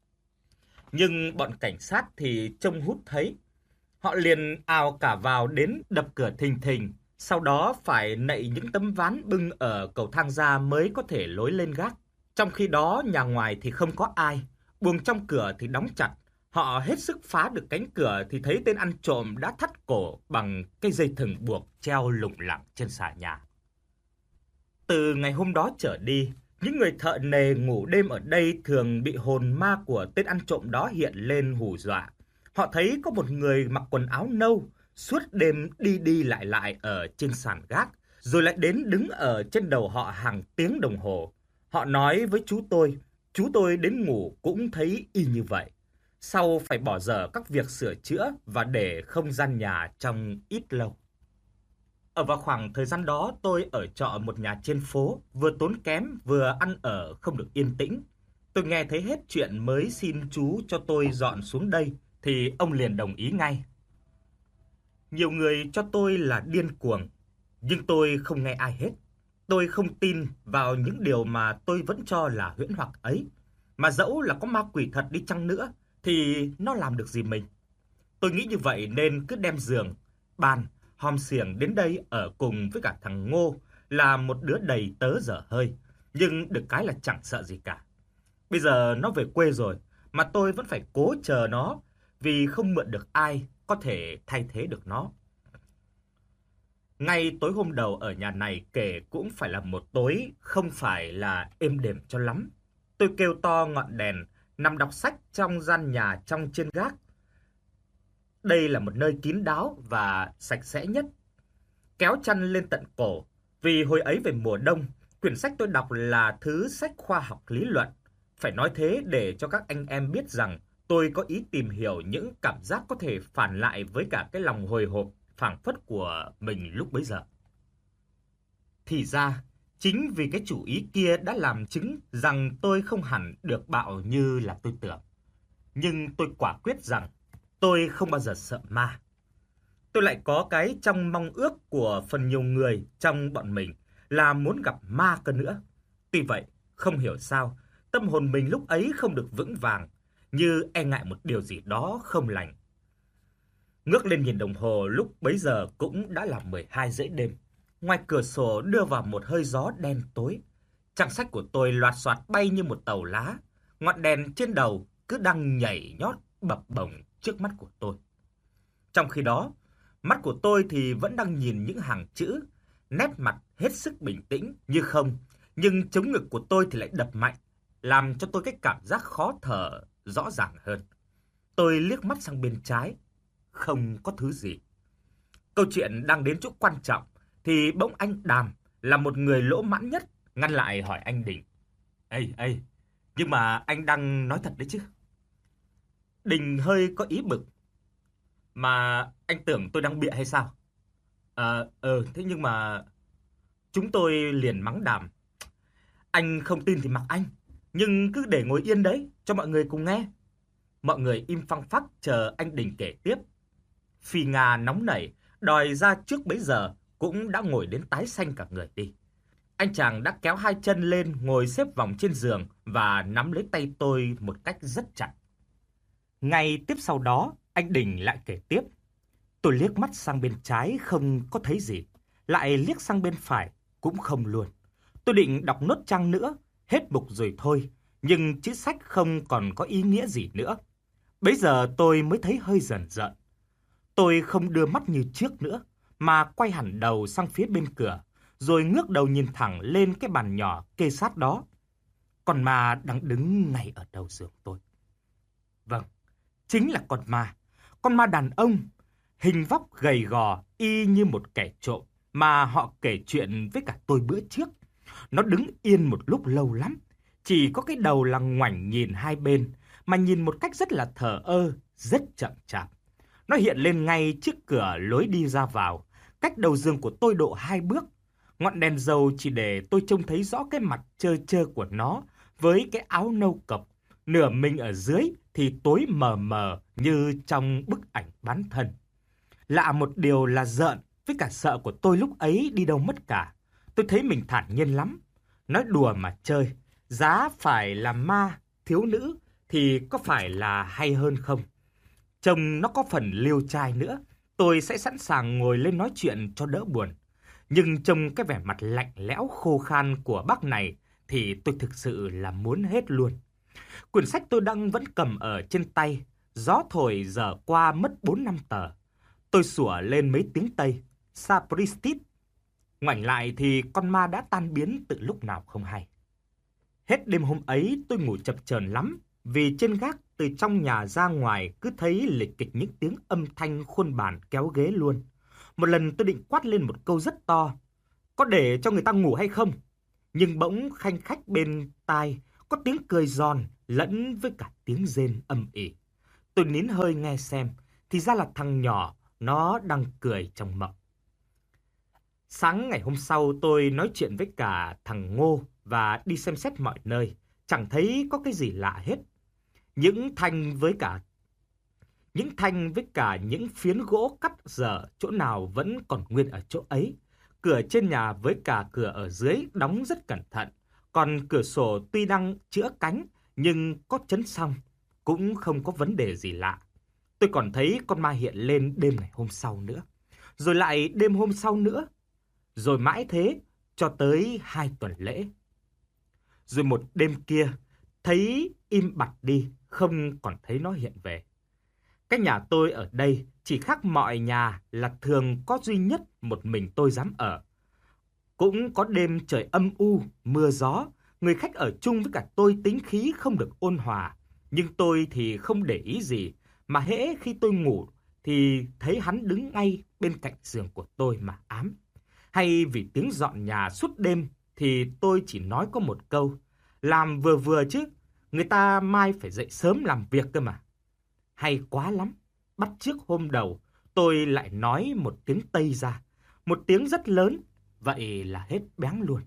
A: Nhưng bọn cảnh sát thì trông hút thấy. Họ liền ào cả vào đến đập cửa thình thình, sau đó phải nạy những tấm ván bưng ở cầu thang ra mới có thể lối lên gác. Trong khi đó nhà ngoài thì không có ai, buồng trong cửa thì đóng chặt. Họ hết sức phá được cánh cửa thì thấy tên ăn trộm đã thắt cổ bằng cây dây thừng buộc treo lủng lẳng trên xà nhà. Từ ngày hôm đó trở đi, những người thợ nề ngủ đêm ở đây thường bị hồn ma của tên ăn trộm đó hiện lên hù dọa. Họ thấy có một người mặc quần áo nâu, suốt đêm đi đi lại lại ở trên sàn gác, rồi lại đến đứng ở trên đầu họ hàng tiếng đồng hồ. Họ nói với chú tôi, chú tôi đến ngủ cũng thấy y như vậy. Sau phải bỏ dở các việc sửa chữa và để không gian nhà trong ít lâu. Ở vào khoảng thời gian đó, tôi ở trọ một nhà trên phố, vừa tốn kém vừa ăn ở không được yên tĩnh. Tôi nghe thấy hết chuyện mới xin chú cho tôi dọn xuống đây, thì ông liền đồng ý ngay. Nhiều người cho tôi là điên cuồng, nhưng tôi không nghe ai hết. Tôi không tin vào những điều mà tôi vẫn cho là huyễn hoặc ấy. Mà dẫu là có ma quỷ thật đi chăng nữa, thì nó làm được gì mình? Tôi nghĩ như vậy nên cứ đem giường, bàn, hòm xiềng đến đây ở cùng với cả thằng Ngô, là một đứa đầy tớ dở hơi, nhưng được cái là chẳng sợ gì cả. Bây giờ nó về quê rồi, mà tôi vẫn phải cố chờ nó, vì không mượn được ai có thể thay thế được nó. Ngay tối hôm đầu ở nhà này kể cũng phải là một tối không phải là êm đềm cho lắm. Tôi kêu to ngọn đèn, nằm đọc sách trong gian nhà trong trên gác. Đây là một nơi kín đáo và sạch sẽ nhất. Kéo chăn lên tận cổ, vì hồi ấy về mùa đông, quyển sách tôi đọc là thứ sách khoa học lý luận. Phải nói thế để cho các anh em biết rằng tôi có ý tìm hiểu những cảm giác có thể phản lại với cả cái lòng hồi hộp, phảng phất của mình lúc bấy giờ. Thì ra, chính vì cái chủ ý kia đã làm chứng rằng tôi không hẳn được bạo như là tôi tưởng. Nhưng tôi quả quyết rằng tôi không bao giờ sợ ma. Tôi lại có cái trong mong ước của phần nhiều người trong bọn mình là muốn gặp ma cơ nữa. Tuy vậy, không hiểu sao, tâm hồn mình lúc ấy không được vững vàng, như e ngại một điều gì đó không lành. Ngước lên nhìn đồng hồ lúc bấy giờ cũng đã là mười hai rưỡi đêm. Ngoài cửa sổ đưa vào một hơi gió đen tối. Trang sách của tôi loạt xoạt bay như một tàu lá. Ngọn đèn trên đầu cứ đang nhảy nhót bập bồng trước mắt của tôi. Trong khi đó, mắt của tôi thì vẫn đang nhìn những hàng chữ, nét mặt hết sức bình tĩnh như không, nhưng chống ngực của tôi thì lại đập mạnh, làm cho tôi cái cảm giác khó thở rõ ràng hơn. Tôi liếc mắt sang bên trái, không có thứ gì. Câu chuyện đang đến chỗ quan trọng, thì bỗng anh Đàm là một người lỗ mãn nhất, ngăn lại hỏi anh Đình. Ê, ê, nhưng mà anh đang nói thật đấy chứ? Đình hơi có ý bực. Mà anh tưởng tôi đang bịa hay sao? Ờ, ờ, thế nhưng mà... Chúng tôi liền mắng Đàm. Anh không tin thì mặc anh, nhưng cứ để ngồi yên đấy, cho mọi người cùng nghe. Mọi người im phăng phắc chờ anh Đình kể tiếp. Phi Nga nóng nảy, đòi ra trước bấy giờ, cũng đã ngồi đến tái xanh cả người đi. Anh chàng đã kéo hai chân lên, ngồi xếp vòng trên giường và nắm lấy tay tôi một cách rất chặt. Ngay tiếp sau đó, anh Đình lại kể tiếp. Tôi liếc mắt sang bên trái không có thấy gì, lại liếc sang bên phải cũng không luôn. Tôi định đọc nốt trang nữa, hết mục rồi thôi, nhưng chữ sách không còn có ý nghĩa gì nữa. Bấy giờ tôi mới thấy hơi rờn rợn. Tôi không đưa mắt như trước nữa, mà quay hẳn đầu sang phía bên cửa, rồi ngước đầu nhìn thẳng lên cái bàn nhỏ kê sát đó. Con ma đang đứng ngay ở đầu giường tôi. Vâng, chính là con ma. Con ma đàn ông, hình vóc gầy gò y như một kẻ trộm mà họ kể chuyện với cả tôi bữa trước. Nó đứng yên một lúc lâu lắm, chỉ có cái đầu là ngoảnh nhìn hai bên, mà nhìn một cách rất là thờ ơ, rất chậm chạp. Nó hiện lên ngay trước cửa lối đi ra vào, cách đầu giường của tôi độ hai bước. Ngọn đèn dầu chỉ để tôi trông thấy rõ cái mặt trơ trơ của nó với cái áo nâu cộc, nửa mình ở dưới thì tối mờ mờ như trong bức ảnh bán thân. Lạ một điều là giận với cả sợ của tôi lúc ấy đi đâu mất cả. Tôi thấy mình thản nhiên lắm. Nói đùa mà chơi, giá phải là ma, thiếu nữ thì có phải là hay hơn không? Trông nó có phần liêu trai nữa, tôi sẽ sẵn sàng ngồi lên nói chuyện cho đỡ buồn. Nhưng trông cái vẻ mặt lạnh lẽo khô khan của bác này thì tôi thực sự là muốn hết luôn. Quyển sách tôi đang vẫn cầm ở trên tay, gió thổi dở qua mất bốn năm tờ. Tôi sủa lên mấy tiếng Tây, Sapristit. Ngoảnh lại thì con ma đã tan biến từ lúc nào không hay. Hết đêm hôm ấy tôi ngủ chập chờn lắm, vì trên gác từ trong nhà ra ngoài cứ thấy lịch kịch những tiếng âm thanh khuôn bàn kéo ghế luôn. Một lần tôi định quát lên một câu rất to, có để cho người ta ngủ hay không? Nhưng bỗng khanh khách bên tai có tiếng cười giòn lẫn với cả tiếng rên âm ỉ. Tôi nín hơi nghe xem, thì ra là thằng nhỏ nó đang cười trong mộng. Sáng ngày hôm sau tôi nói chuyện với cả thằng Ngô và đi xem xét mọi nơi, chẳng thấy có cái gì lạ hết. Những thanh với cả những thanh với cả những phiến gỗ cắt dở chỗ nào vẫn còn nguyên ở chỗ ấy. Cửa trên nhà với cả cửa ở dưới đóng rất cẩn thận, còn cửa sổ tuy đang chữa cánh nhưng có chấn xong, cũng không có vấn đề gì lạ. Tôi còn thấy con ma hiện lên đêm ngày hôm sau nữa, rồi lại đêm hôm sau nữa, rồi mãi thế cho tới hai tuần lễ. Rồi một đêm kia, thấy im bặt đi, không còn thấy nó hiện về. Cái nhà tôi ở đây chỉ khác mọi nhà là thường có duy nhất một mình tôi dám ở. Cũng có đêm trời âm u, mưa gió, người khách ở chung với cả tôi tính khí không được ôn hòa. Nhưng tôi thì không để ý gì, mà hễ khi tôi ngủ thì thấy hắn đứng ngay bên cạnh giường của tôi mà ám. Hay vì tiếng dọn nhà suốt đêm thì tôi chỉ nói có một câu, làm vừa vừa chứ, người ta mai phải dậy sớm làm việc cơ mà. Hay quá lắm, bắt chước hôm đầu tôi lại nói một tiếng Tây ra, một tiếng rất lớn, vậy là hết bén luôn.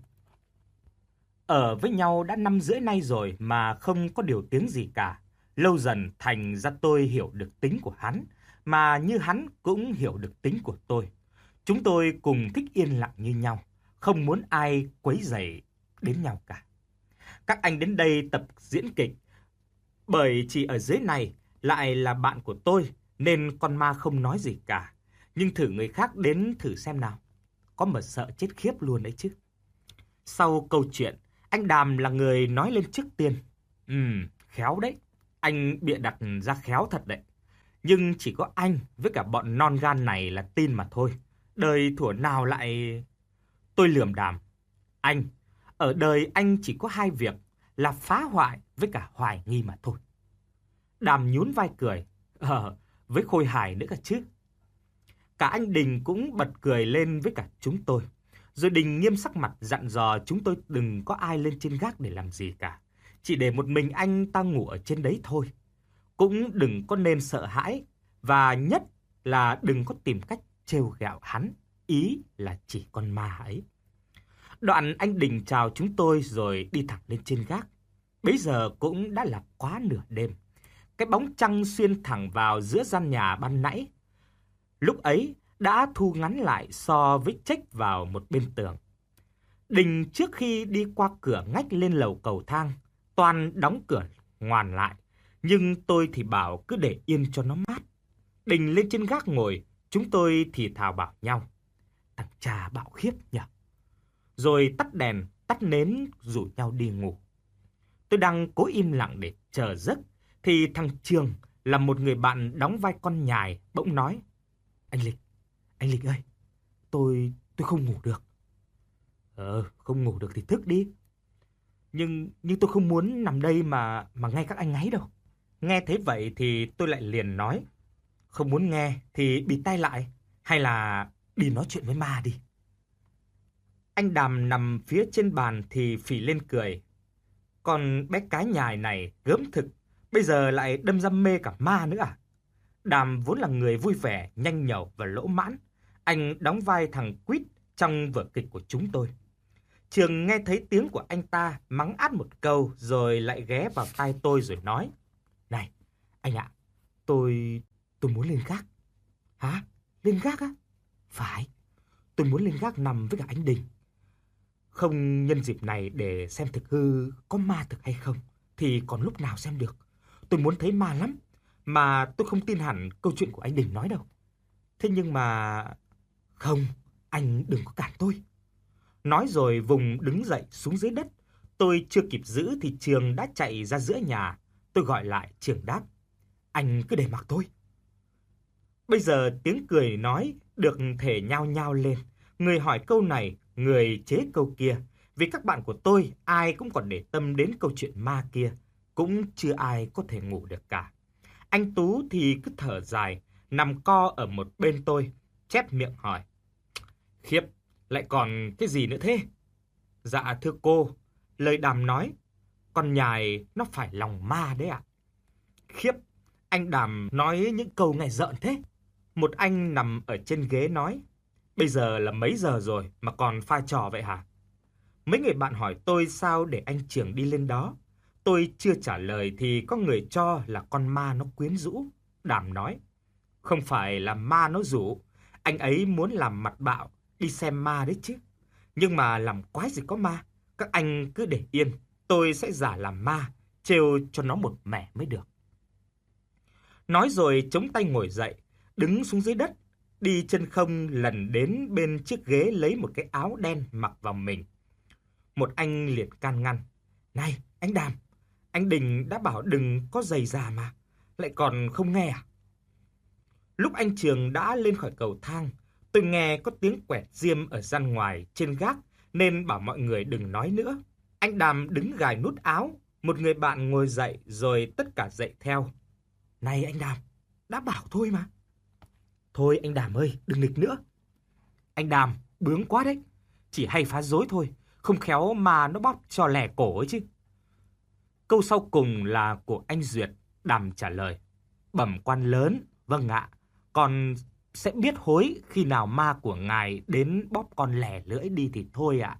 A: Ở với nhau đã năm rưỡi nay rồi mà không có điều tiếng gì cả. Lâu dần thành ra tôi hiểu được tính của hắn, mà như hắn cũng hiểu được tính của tôi. Chúng tôi cùng thích yên lặng như nhau, không muốn ai quấy rầy đến nhau cả. Các anh đến đây tập diễn kịch, bởi chỉ ở dưới này lại là bạn của tôi nên con ma không nói gì cả. Nhưng thử người khác đến thử xem nào, có mà sợ chết khiếp luôn đấy chứ. Sau câu chuyện, anh Đàm là người nói lên trước tiên. Ừm, khéo đấy, anh bịa đặt ra khéo thật đấy. Nhưng chỉ có anh với cả bọn non gan này là tin mà thôi. Đời thuở nào lại... Tôi lườm Đàm. Anh, ở đời anh chỉ có hai việc là phá hoại với cả hoài nghi mà thôi. Đàm nhún vai cười. Ờ, với khôi hài nữa cả chứ. Cả anh Đình cũng bật cười lên với cả chúng tôi. Rồi Đình nghiêm sắc mặt dặn dò chúng tôi đừng có ai lên trên gác để làm gì cả. Chỉ để một mình anh ta ngủ ở trên đấy thôi. Cũng đừng có nên sợ hãi. Và nhất là đừng có tìm cách trêu ghẹo hắn. Ý là chỉ con ma ấy. Đoạn anh Đình chào chúng tôi rồi đi thẳng lên trên gác. Bấy giờ cũng đã là quá nửa đêm. Cái bóng trăng xuyên thẳng vào giữa gian nhà ban nãy lúc ấy đã thu ngắn lại so với chếch vào một bên tường. Đình trước khi đi qua cửa ngách lên lầu cầu thang, toàn đóng cửa ngoằn lại, nhưng tôi thì bảo cứ để yên cho nó mát. Đình lên trên gác ngồi, chúng tôi thì thào bảo nhau. Thằng cha bạo khiếp nhỉ. Rồi tắt đèn, tắt nến rủ nhau đi ngủ. Tôi đang cố im lặng để chờ giấc, thì thằng Trường là một người bạn đóng vai con nhài bỗng nói. Anh Lịch, anh Lịch ơi, tôi tôi không ngủ được. Ờ, không ngủ được thì thức đi. Nhưng nhưng tôi không muốn nằm đây mà mà nghe các anh ngáy đâu. Nghe thế vậy thì tôi lại liền nói. Không muốn nghe thì bịt tai lại, hay là đi nói chuyện với ma đi. Anh Đàm nằm phía trên bàn thì phì lên cười. Còn bé cái nhài này gớm thực, bây giờ lại đâm ra mê cả ma nữa à? Đàm vốn là người vui vẻ, nhanh nhẩu và lỗ mãn. Anh đóng vai thằng Quýt trong vở kịch của chúng tôi. Trường nghe thấy tiếng của anh ta mắng át một câu rồi lại ghé vào tai tôi rồi nói: "Này, anh ạ, tôi... tôi muốn lên gác." "Hả? Lên gác á?" "Phải, tôi muốn lên gác nằm với cả anh Đình. Không nhân dịp này để xem thực hư có ma thực hay không thì còn lúc nào xem được. Tôi muốn thấy ma lắm, mà tôi không tin hẳn câu chuyện của anh Đình nói đâu." "Thế nhưng mà..." "Không, anh đừng có cản tôi." Nói rồi vùng đứng dậy xuống dưới đất. Tôi chưa kịp giữ thì Trường đã chạy ra giữa nhà. Tôi gọi lại, Trường đáp: "Anh cứ để mặc tôi." Bây giờ tiếng cười nói được thể nhao nhao lên. Người hỏi câu này, người chế câu kia. Vì các bạn của tôi ai cũng còn để tâm đến câu chuyện ma kia. Cũng chưa ai có thể ngủ được cả. Anh Tú thì cứ thở dài, nằm co ở một bên tôi, chép miệng hỏi: "Khiếp, lại còn cái gì nữa thế?" "Dạ thưa cô," lời Đàm nói, "con nhài nó phải lòng ma đấy ạ." "Khiếp, anh Đàm nói những câu nghe rợn thế." Một anh nằm ở trên ghế nói: "Bây giờ là mấy giờ rồi mà còn pha trò vậy hả?" Mấy người bạn hỏi tôi sao để anh Trường đi lên đó. Tôi chưa trả lời thì có người cho là con ma nó quyến rũ. Đàm nói: "Không phải là ma nó rủ, anh ấy muốn làm mặt bạo đi xem ma đấy chứ. Nhưng mà làm quái gì có ma, các anh cứ để yên, tôi sẽ giả làm ma, trêu cho nó một mẻ mới được." Nói rồi chống tay ngồi dậy, đứng xuống dưới đất, đi chân không lần đến bên chiếc ghế lấy một cái áo đen mặc vào mình. Một anh liền can ngăn: "Này, anh Đàm, anh Đình đã bảo đừng có giày già mà, lại còn không nghe à?" Lúc anh Trường đã lên khỏi cầu thang, tôi nghe có tiếng quẹt diêm ở gian ngoài trên gác nên bảo mọi người đừng nói nữa. Anh Đàm đứng gài nút áo, một người bạn ngồi dậy rồi tất cả dậy theo. "Này anh Đàm, đã bảo thôi mà." "Thôi anh Đàm ơi, đừng nghịch nữa." "Anh Đàm, bướng quá đấy, chỉ hay phá rối thôi, không khéo mà nó bóp cho lẻ cổ ấy chứ." Câu sau cùng là của anh Duyệt. Đàm trả lời: "Bẩm quan lớn, vâng ạ, con sẽ biết hối khi nào ma của ngài đến bóp con lẻ lưỡi đi thì thôi ạ."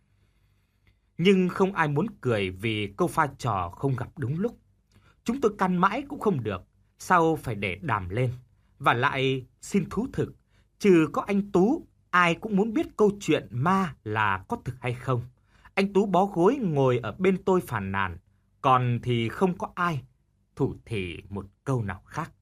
A: Nhưng không ai muốn cười vì câu pha trò không gặp đúng lúc. Chúng tôi căn mãi cũng không được, sao phải để Đàm lên. Và lại xin thú thực, trừ có anh Tú, ai cũng muốn biết câu chuyện ma là có thực hay không. Anh Tú bó gối ngồi ở bên tôi phàn nàn, còn thì không có ai thủ thỉ một câu nào khác.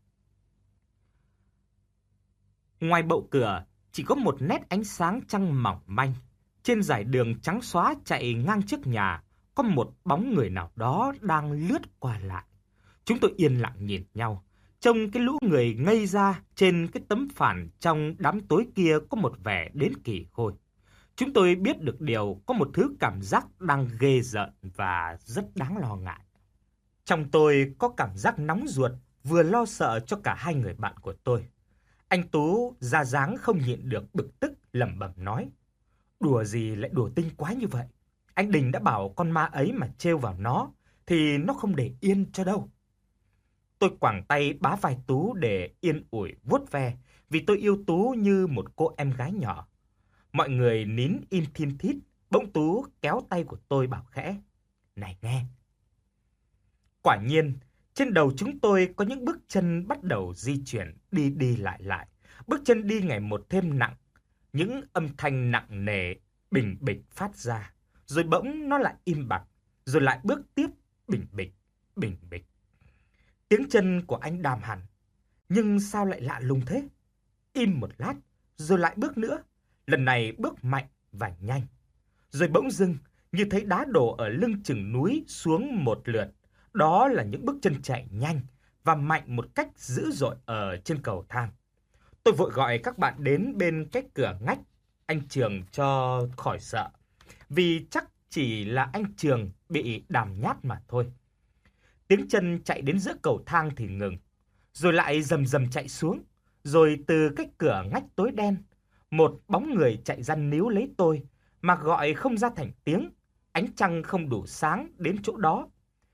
A: Ngoài bậu cửa chỉ có một nét ánh sáng trăng mỏng manh. Trên dải đường trắng xóa chạy ngang trước nhà, có một bóng người nào đó đang lướt qua lại. Chúng tôi yên lặng nhìn nhau, trông cái lũ người ngây ra trên cái tấm phản trong đám tối kia có một vẻ đến kỳ khôi. Chúng tôi biết được điều có một thứ cảm giác đang ghê rợn và rất đáng lo ngại. Trong tôi có cảm giác nóng ruột, vừa lo sợ cho cả hai người bạn của tôi. Anh Tú ra dáng không nhịn được bực tức lẩm bẩm nói: "Đùa gì lại đùa tinh quá như vậy? Anh Đình đã bảo con ma ấy mà trêu vào nó thì nó không để yên cho đâu." Tôi quàng tay bá vai Tú để yên ủi vuốt ve, vì tôi yêu Tú như một cô em gái nhỏ. Mọi người nín im thin thít, bỗng Tú kéo tay của tôi bảo khẽ: "Này nghe." Quả nhiên, trên đầu chúng tôi có những bước chân bắt đầu di chuyển đi đi lại lại. Bước chân đi ngày một thêm nặng, những âm thanh nặng nề bình bịch phát ra, rồi bỗng nó lại im bặt, rồi lại bước tiếp bình bịch, bình bịch. Tiếng chân của anh Đàm hẳn, nhưng sao lại lạ lùng thế? Im một lát, rồi lại bước nữa, lần này bước mạnh và nhanh. Rồi bỗng dưng, như thấy đá đổ ở lưng chừng núi xuống một lượt. Đó là những bước chân chạy nhanh và mạnh một cách dữ dội ở trên cầu thang. Tôi vội gọi các bạn đến bên cái cửa ngách anh Trường cho khỏi sợ, vì chắc chỉ là anh Trường bị Đàm nhát mà thôi. Tiếng chân chạy đến giữa cầu thang thì ngừng, rồi lại rầm rầm chạy xuống, rồi từ cái cửa ngách tối đen, một bóng người chạy ra níu lấy tôi mà gọi không ra thành tiếng. ánh trăng không đủ sáng đến chỗ đó.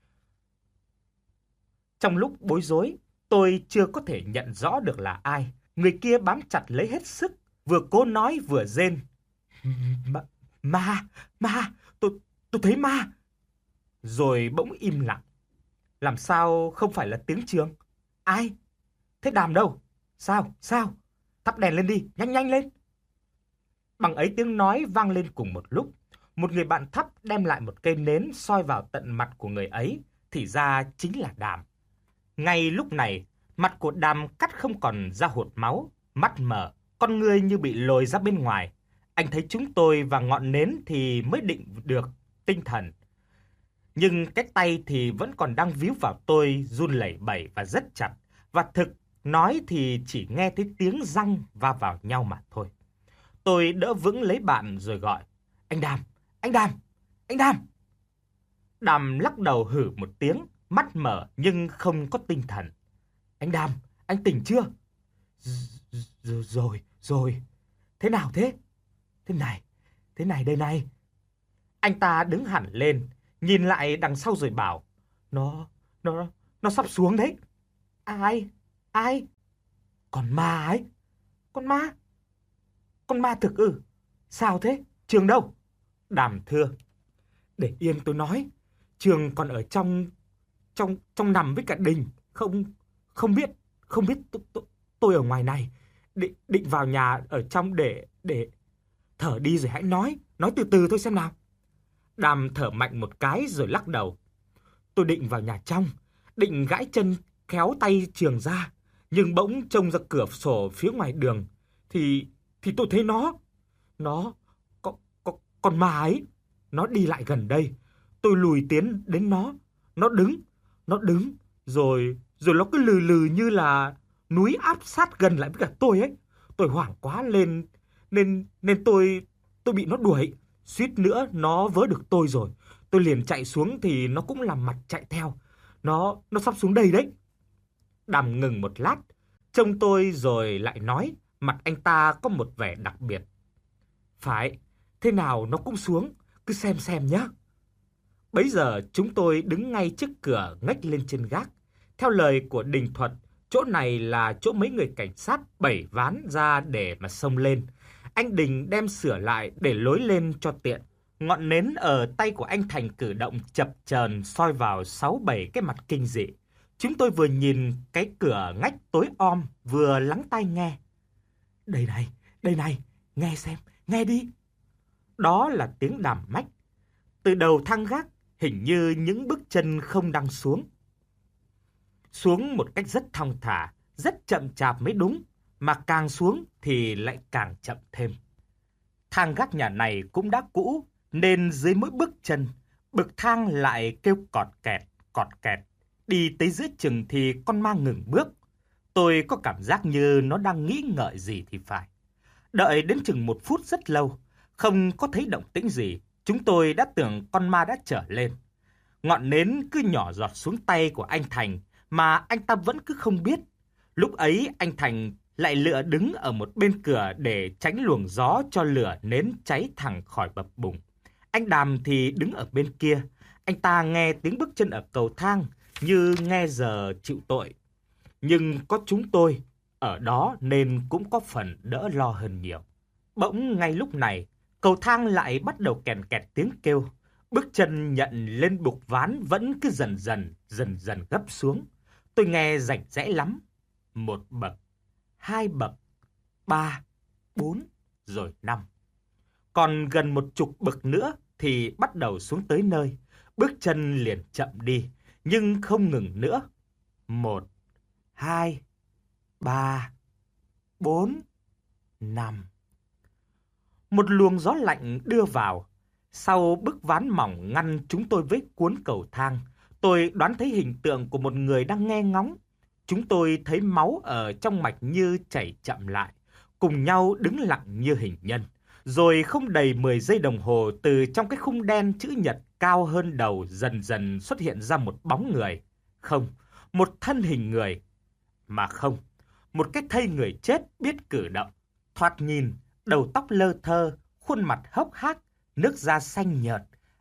A: Trong lúc bối rối, tôi chưa có thể nhận rõ được là ai. Người kia bám chặt lấy hết sức, vừa cố nói vừa rên. Ma, ma, ma, tôi, tôi thấy ma. Rồi bỗng im lặng. Làm sao không phải là tiếng Trường? Ai? Thế Đàm đâu? Sao? Sao? Thắp đèn lên đi, nhanh nhanh lên. Bằng ấy tiếng nói vang lên cùng một lúc. Một người bạn thắp đem lại một cây nến soi vào tận mặt của người ấy, thì ra chính là Đàm. Ngay lúc này, mặt của Đàm cắt không còn ra hột máu, mắt mở, con ngươi như bị lồi ra bên ngoài. Anh thấy chúng tôi và ngọn nến thì mới định được tinh thần. Nhưng cái tay thì vẫn còn đang víu vào tôi, run lẩy bẩy và rất chặt. Và thực nói thì chỉ nghe thấy tiếng răng va vào nhau mà thôi. Tôi đỡ vững lấy bạn rồi gọi. Anh Đàm, anh Đàm, anh Đàm. Đàm lắc đầu hử một tiếng, mắt mở nhưng không có tinh thần. Anh Đàm, anh tỉnh chưa? R- rồi, rồi. Thế nào thế? Thế này, thế này đây này. Anh ta đứng hẳn lên, nhìn lại đằng sau rồi bảo. Nó, nó, nó sắp xuống đấy. Ai? Ai? Con ma ấy. Con ma? Con ma thực ư? Sao thế? Trường đâu? Đàm thưa. Để yên tôi nói. Trường còn ở trong, trong, trong nằm với cả Đình. Không, không biết, không biết tôi, tôi, tôi ở ngoài này. Định, định vào nhà ở trong để, để... Thở đi rồi hãy nói, nói từ từ thôi xem nào. Đàm thở mạnh một cái rồi lắc đầu. Tôi định vào nhà trong, định gãi chân khéo tay Trường ra, nhưng bỗng trông ra cửa sổ phía ngoài đường, thì thì tôi thấy nó, nó, có, có, con ma ấy, nó đi lại gần đây. Tôi lùi tiến đến nó, nó đứng, nó đứng, rồi, rồi nó cứ lừ lừ như là núi áp sát gần lại với cả tôi ấy. Tôi hoảng quá lên, nên, nên tôi, tôi bị nó đuổi. Suýt nữa nó vớ được tôi rồi. Tôi liền chạy xuống thì nó cũng làm mặt chạy theo. Nó, nó sắp xuống đây đấy. Đàm ngừng một lát, trông tôi rồi lại nói, mặt anh ta có một vẻ đặc biệt. Phải, thế nào nó cũng xuống, cứ xem xem nhé. Bấy giờ chúng tôi đứng ngay trước cửa ngách lên trên gác. Theo lời của Đình Thuật, chỗ này là chỗ mấy người cảnh sát bảy ván ra để mà xông lên. Anh Đình đem sửa lại để lối lên cho tiện. Ngọn nến ở tay của anh Thành cử động chập chờn soi vào sáu bảy cái mặt kinh dị. Chúng tôi vừa nhìn cái cửa ngách tối om, vừa lắng tai nghe. Đây này, đây này, nghe xem, nghe đi. Đó là tiếng đàm mách. Từ đầu thang gác, hình như những bước chân không đang xuống. Xuống một cách rất thong thả, rất chậm chạp mới đúng, mà càng xuống thì lại càng chậm thêm. Thang gác nhà này cũng đã cũ, nên dưới mỗi bước chân, bậc thang lại kêu cọt kẹt, cọt kẹt. Đi tới giữa chừng thì con ma ngừng bước. Tôi có cảm giác như nó đang nghĩ ngợi gì thì phải. Đợi đến chừng một phút rất lâu, không có thấy động tĩnh gì, chúng tôi đã tưởng con ma đã trở lên. Ngọn nến cứ nhỏ giọt xuống tay của anh Thành, mà anh ta vẫn cứ không biết. Lúc ấy anh Thành lại lựa đứng ở một bên cửa để tránh luồng gió cho lửa nến cháy thẳng khỏi bập bùng. Anh Đàm thì đứng ở bên kia. Anh ta nghe tiếng bước chân ở cầu thang như nghe giờ chịu tội. Nhưng có chúng tôi ở đó nên cũng có phần đỡ lo hơn nhiều. Bỗng ngay lúc này, cầu thang lại bắt đầu kèn kẹt tiếng kêu. Bước chân nhận lên bục ván vẫn cứ dần dần, dần dần gấp xuống. Tôi nghe rành rẽ lắm. Một bậc, hai bậc, ba, bốn, rồi năm. Còn gần một chục bậc nữa thì bắt đầu xuống tới nơi. Bước chân liền chậm đi, nhưng không ngừng nữa. Một, hai, ba, bốn, năm. Một luồng gió lạnh đưa vào. Sau bức ván mỏng ngăn chúng tôi với cuốn cầu thang, tôi đoán thấy hình tượng của một người đang nghe ngóng. Chúng tôi thấy máu ở trong mạch như chảy chậm lại, cùng nhau đứng lặng như hình nhân. Rồi không đầy mười giây đồng hồ, từ trong cái khung đen chữ nhật cao hơn đầu dần dần xuất hiện ra một bóng người. Không, một thân hình người. Mà không, một cái thây người chết biết cử động. Thoạt nhìn, đầu tóc lơ thơ, khuôn mặt hốc hác, nước da xanh nhợt.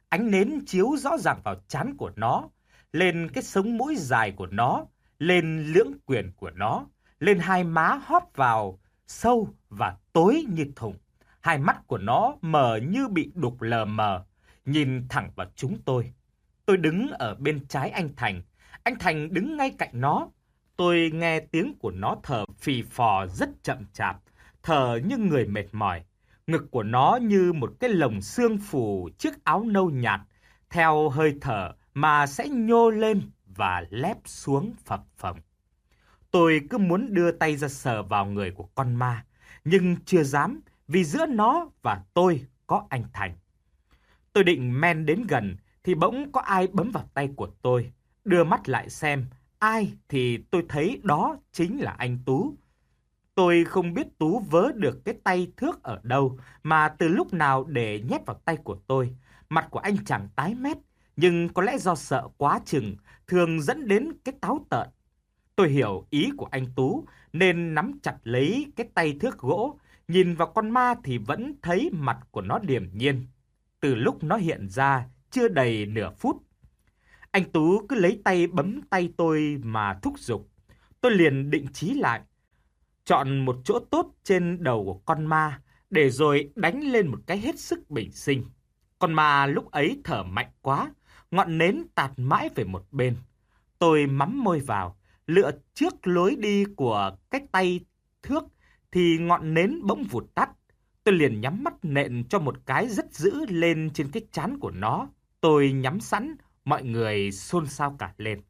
A: Ánh nến chiếu rõ ràng vào trán của nó, lên cái sống mũi dài của nó, lên lưỡng quyền của nó, lên hai má hóp vào, sâu và tối như thùng. Hai mắt của nó mờ như bị đục lờ mờ, nhìn thẳng vào chúng tôi. Tôi đứng ở bên trái anh Thành, anh Thành đứng ngay cạnh nó. Tôi nghe tiếng của nó thở phì phò rất chậm chạp, thở như người mệt mỏi. Ngực của nó như một cái lồng xương phủ chiếc áo nâu nhạt, theo hơi thở mà sẽ nhô lên và lép xuống phập phồng. Tôi cứ muốn đưa tay ra sờ vào người của con ma, nhưng chưa dám vì giữa nó và tôi có anh Thành. Tôi định men đến gần thì bỗng có ai bấm vào tay của tôi. Đưa mắt lại xem ai thì tôi thấy đó chính là anh Tú. Tôi không biết Tú vớ được cái tay thước ở đâu mà từ lúc nào để nhét vào tay của tôi. Mặt của anh chàng tái mét, nhưng có lẽ do sợ quá chừng, thường dẫn đến cái táo tợn. Tôi hiểu ý của anh Tú nên nắm chặt lấy cái tay thước gỗ, nhìn vào con ma thì vẫn thấy mặt của nó điềm nhiên. Từ lúc nó hiện ra chưa đầy nửa phút, anh Tú cứ lấy tay bấm tay tôi mà thúc giục. Tôi liền định chí lại, chọn một chỗ tốt trên đầu của con ma, để rồi đánh lên một cái hết sức bình sinh. Con ma lúc ấy thở mạnh quá, ngọn nến tạt mãi về một bên. Tôi mắm môi vào, lựa trước lối đi của cái tay thước, thì ngọn nến bỗng vụt tắt. Tôi liền nhắm mắt nện cho một cái rất dữ lên trên cái trán của nó. Tôi nhắm sẵn, mọi người xôn xao cả lên.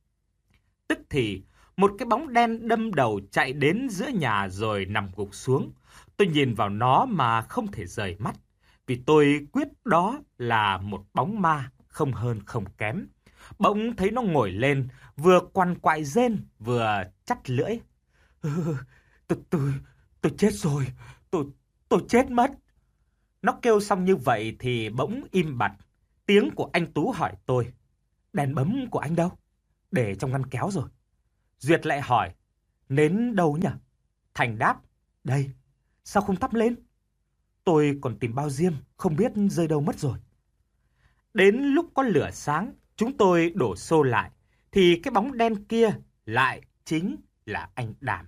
A: Tức thì, một cái bóng đen đâm đầu chạy đến giữa nhà rồi nằm gục xuống. Tôi nhìn vào nó mà không thể rời mắt, vì tôi quyết đó là một bóng ma, không hơn không kém. Bỗng thấy nó ngồi lên, vừa quằn quại rên, vừa chắt lưỡi. Ừ, tôi, tôi, tôi chết rồi, tôi, tôi chết mất. Nó kêu xong như vậy thì bỗng im bặt. Tiếng của anh Tú hỏi tôi, đèn bấm của anh đâu? Để trong ngăn kéo rồi. Duyệt lại hỏi, nến đâu nhỉ? Thành đáp, đây, sao không thắp lên? Tôi còn tìm bao diêm, không biết rơi đâu mất rồi. Đến lúc có lửa sáng, chúng tôi đổ xô lại, thì cái bóng đen kia lại chính là anh Đàm.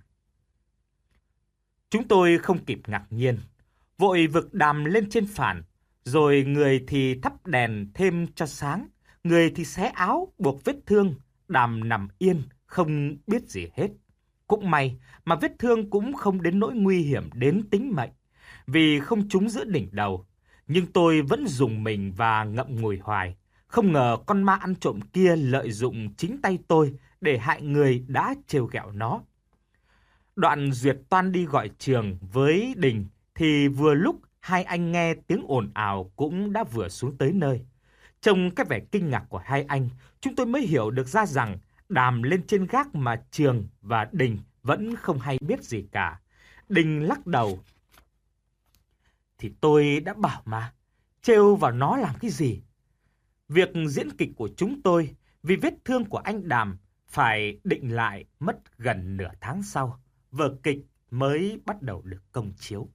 A: Chúng tôi không kịp ngạc nhiên, vội vực Đàm lên trên phản, rồi người thì thắp đèn thêm cho sáng, người thì xé áo buộc vết thương. Đàm nằm yên, không biết gì hết. Cũng may mà vết thương cũng không đến nỗi nguy hiểm đến tính mệnh, vì không trúng giữa đỉnh đầu. Nhưng tôi vẫn dùng mình và ngậm ngùi hoài. Không ngờ con ma ăn trộm kia lợi dụng chính tay tôi để hại người đã trêu ghẹo nó. Đoạn Duyệt toan đi gọi Trường với Đình, thì vừa lúc hai anh nghe tiếng ồn ào cũng đã vừa xuống tới nơi. Trong cái vẻ kinh ngạc của hai anh, chúng tôi mới hiểu được ra rằng Đàm lên trên gác mà Trường và Đình vẫn không hay biết gì cả. Đình lắc đầu. Thì tôi đã bảo mà, trêu vào nó làm cái gì? Việc diễn kịch của chúng tôi vì vết thương của anh Đàm phải định lại mất gần nửa tháng sau. Vở kịch mới bắt đầu được công chiếu.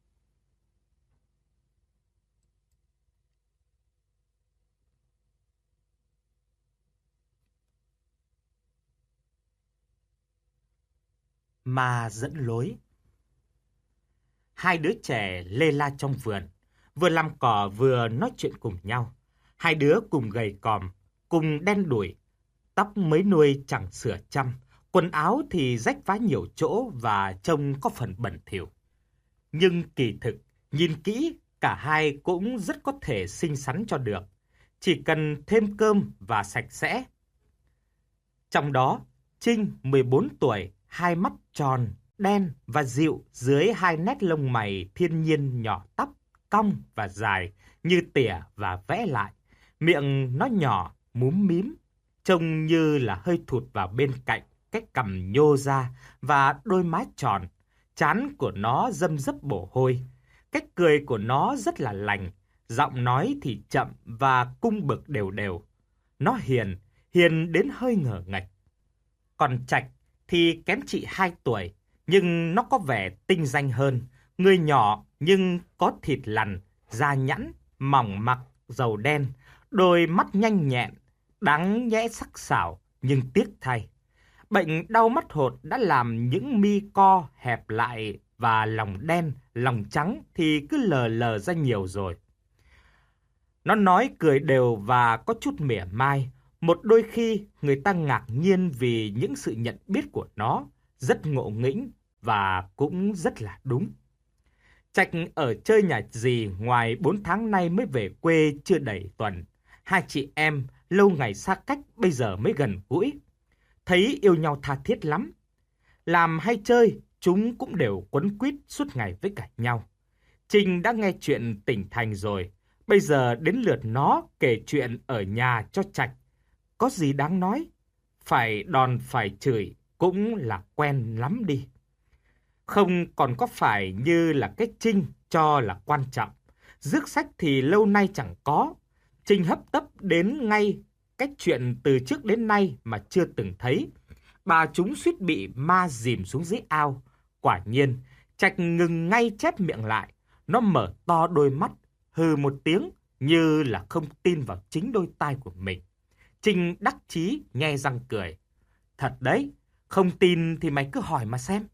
A: Ma dẫn lối. Hai đứa trẻ lê la trong vườn, vừa làm cỏ vừa nói chuyện cùng nhau. Hai đứa cùng gầy còm, cùng đen đủi, tóc mới nuôi chẳng sửa chăm, quần áo thì rách vá nhiều chỗ và trông có phần bẩn thỉu. Nhưng kỳ thực, nhìn kỹ, cả hai cũng rất có thể xinh xắn cho được, chỉ cần thêm cơm và sạch sẽ. Trong đó, Trinh mười bốn tuổi, hai mắt tròn, đen và dịu dưới hai nét lông mày thiên nhiên nhỏ tắp, cong và dài như tỉa và vẽ lại. Miệng nó nhỏ, múm mím, trông như là hơi thụt vào bên cạnh, cái cằm nhô ra và đôi má tròn. Trán của nó râm rấp mồ hôi. Cách cười của nó rất là lành, giọng nói thì chậm và cung bực đều đều. Nó hiền, hiền đến hơi ngờ ngạch. Còn Trạch thì kém chị hai tuổi, nhưng nó có vẻ tinh danh hơn. Người nhỏ nhưng có thịt lằn, da nhẵn, mỏng mặc, dầu đen, đôi mắt nhanh nhẹn, đáng nhẽ sắc sảo, nhưng tiếc thay. Bệnh đau mắt hột đã làm những mi co hẹp lại và lòng đen, lòng trắng thì cứ lờ lờ ra nhiều rồi. Nó nói cười đều và có chút mỉa mai. Một đôi khi người ta ngạc nhiên vì những sự nhận biết của nó, rất ngộ nghĩnh và cũng rất là đúng. Trạch ở chơi nhà dì ngoài bốn tháng nay mới về quê chưa đầy tuần. Hai chị em lâu ngày xa cách bây giờ mới gần gũi. Thấy yêu nhau tha thiết lắm. Làm hay chơi, chúng cũng đều quấn quýt suốt ngày với cả nhau. Trinh đã nghe chuyện tỉnh thành rồi. Bây giờ đến lượt nó kể chuyện ở nhà cho Trạch. Có gì đáng nói? Phải đòn phải chửi cũng là quen lắm đi. Không còn có phải như là cái Trinh cho là quan trọng. Rước sách thì lâu nay chẳng có. Trinh hấp tấp đến ngay cách chuyện từ trước đến nay mà chưa từng thấy. Bà chúng suýt bị ma dìm xuống dưới ao. Quả nhiên, Trạch ngừng ngay chép miệng lại. Nó mở to đôi mắt, hừ một tiếng như là không tin vào chính đôi tai của mình. Trinh đắc chí nhe răng cười. Thật đấy, không tin thì mày cứ hỏi mà xem.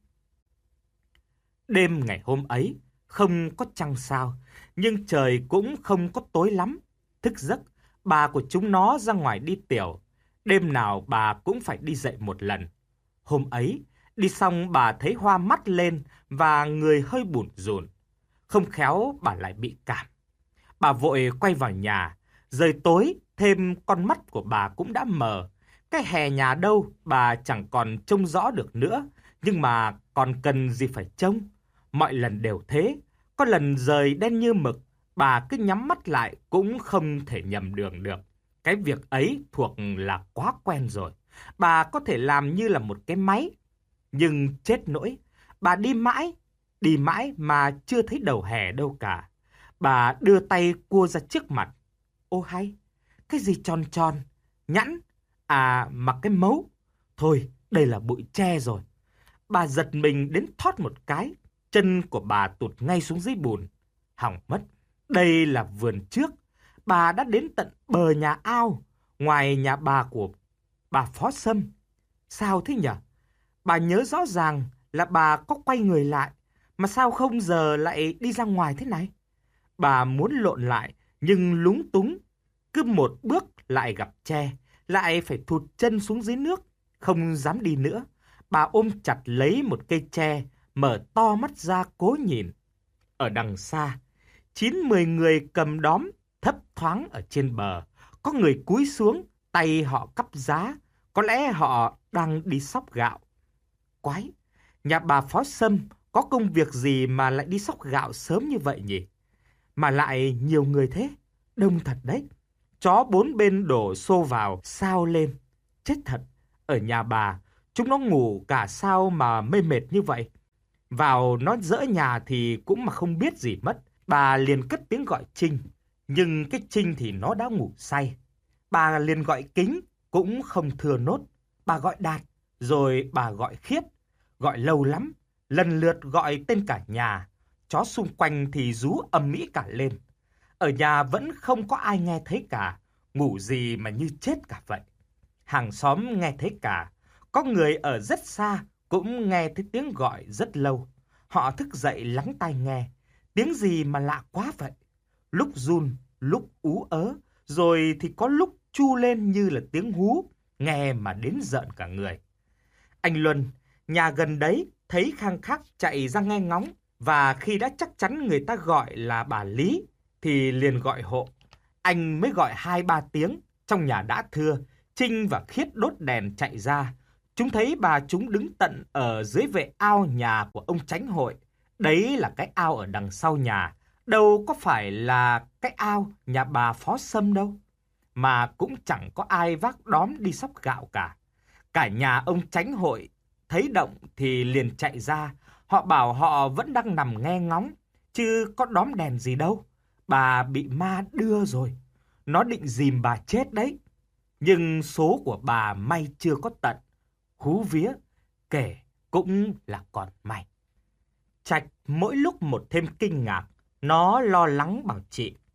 A: Đêm ngày hôm ấy, không có trăng sao, nhưng trời cũng không có tối lắm. Thức giấc, bà của chúng nó ra ngoài đi tiểu. Đêm nào bà cũng phải đi dậy một lần. Hôm ấy, đi xong bà thấy hoa mắt lên và người hơi bủn rủn. Không khéo bà lại bị cảm. Bà vội quay vào nhà. Trời tối, thêm con mắt của bà cũng đã mờ. Cái hè nhà đâu, bà chẳng còn trông rõ được nữa. Nhưng mà còn cần gì phải trông. Mọi lần đều thế. Có lần trời đen như mực, bà cứ nhắm mắt lại cũng không thể nhầm đường được. Cái việc ấy thuộc là quá quen rồi. Bà có thể làm như là một cái máy. Nhưng chết nỗi, bà đi mãi, đi mãi mà chưa thấy đầu hè đâu cả. Bà đưa tay cua ra trước mặt. Ô hay, cái gì tròn tròn, nhẵn, à mà cái mấu. Thôi, đây là bụi tre rồi. Bà giật mình đến thót một cái. Chân của bà tụt ngay xuống dưới bùn. Hỏng mất, đây là vườn trước. Bà đã đến tận bờ nhà ao, ngoài nhà bà của bà Phó Sâm. Sao thế nhỉ? Bà nhớ rõ ràng là bà có quay người lại, mà sao không giờ lại đi ra ngoài thế này? Bà muốn lộn lại, nhưng lúng túng. Cứ một bước lại gặp tre, lại phải thụt chân xuống dưới nước, không dám đi nữa. Bà ôm chặt lấy một cây tre, mở to mắt ra cố nhìn. Ở đằng xa, chín mười người cầm đóm thấp thoáng ở trên bờ. Có người cúi xuống, tay họ cắp giá. Có lẽ họ đang đi xóc gạo. Quái, nhà bà Phó Sâm có công việc gì mà lại đi xóc gạo sớm như vậy nhỉ? Mà lại nhiều người thế, đông thật đấy. Chó bốn bên đổ xô vào, sao lên. Chết thật, ở nhà bà, chúng nó ngủ cả sao mà mê mệt như vậy. Vào nó dỡ nhà thì cũng mà không biết gì mất. Bà liền cất tiếng gọi Trinh, nhưng cái Trinh thì nó đã ngủ say. Bà liền gọi Kính, cũng không thừa nốt. Bà gọi Đạt, rồi bà gọi Khiết. Gọi lâu lắm, lần lượt gọi tên cả nhà. Chó xung quanh thì rú ầm ĩ cả lên. Ở nhà vẫn không có ai nghe thấy cả. Ngủ gì mà như chết cả vậy. Hàng xóm nghe thấy cả. Có người ở rất xa cũng nghe thấy tiếng gọi rất lâu. Họ thức dậy lắng tai nghe. Tiếng gì mà lạ quá vậy. Lúc run, lúc ú ớ, rồi thì có lúc chu lên như là tiếng hú, nghe mà đến rợn cả người. Anh Luân, nhà gần đấy, thấy khăng khắc chạy ra nghe ngóng, và khi đã chắc chắn người ta gọi là bà Lý, thì liền gọi hộ. Anh mới gọi hai ba tiếng, trong nhà đã thưa, Trinh và Khiết đốt đèn chạy ra. Chúng thấy bà chúng đứng tận ở dưới vệ ao nhà của ông Chánh hội. Đấy là cái ao ở đằng sau nhà, đâu có phải là cái ao nhà bà Phó Sâm đâu. Mà cũng chẳng có ai vác đóm đi xóc gạo cả. Cả nhà ông Chánh hội thấy động thì liền chạy ra. Họ bảo họ vẫn đang nằm nghe ngóng, chứ có đóm đèn gì đâu. Bà bị ma đưa rồi. Nó định dìm bà chết đấy. Nhưng số của bà may chưa có tận. Hú vía, kể cũng là còn may. Trạch mỗi lúc một thêm kinh ngạc. Nó lo lắng bảo chị.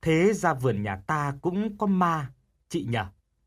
A: Thế ra vườn nhà ta cũng có ma, chị nhờ.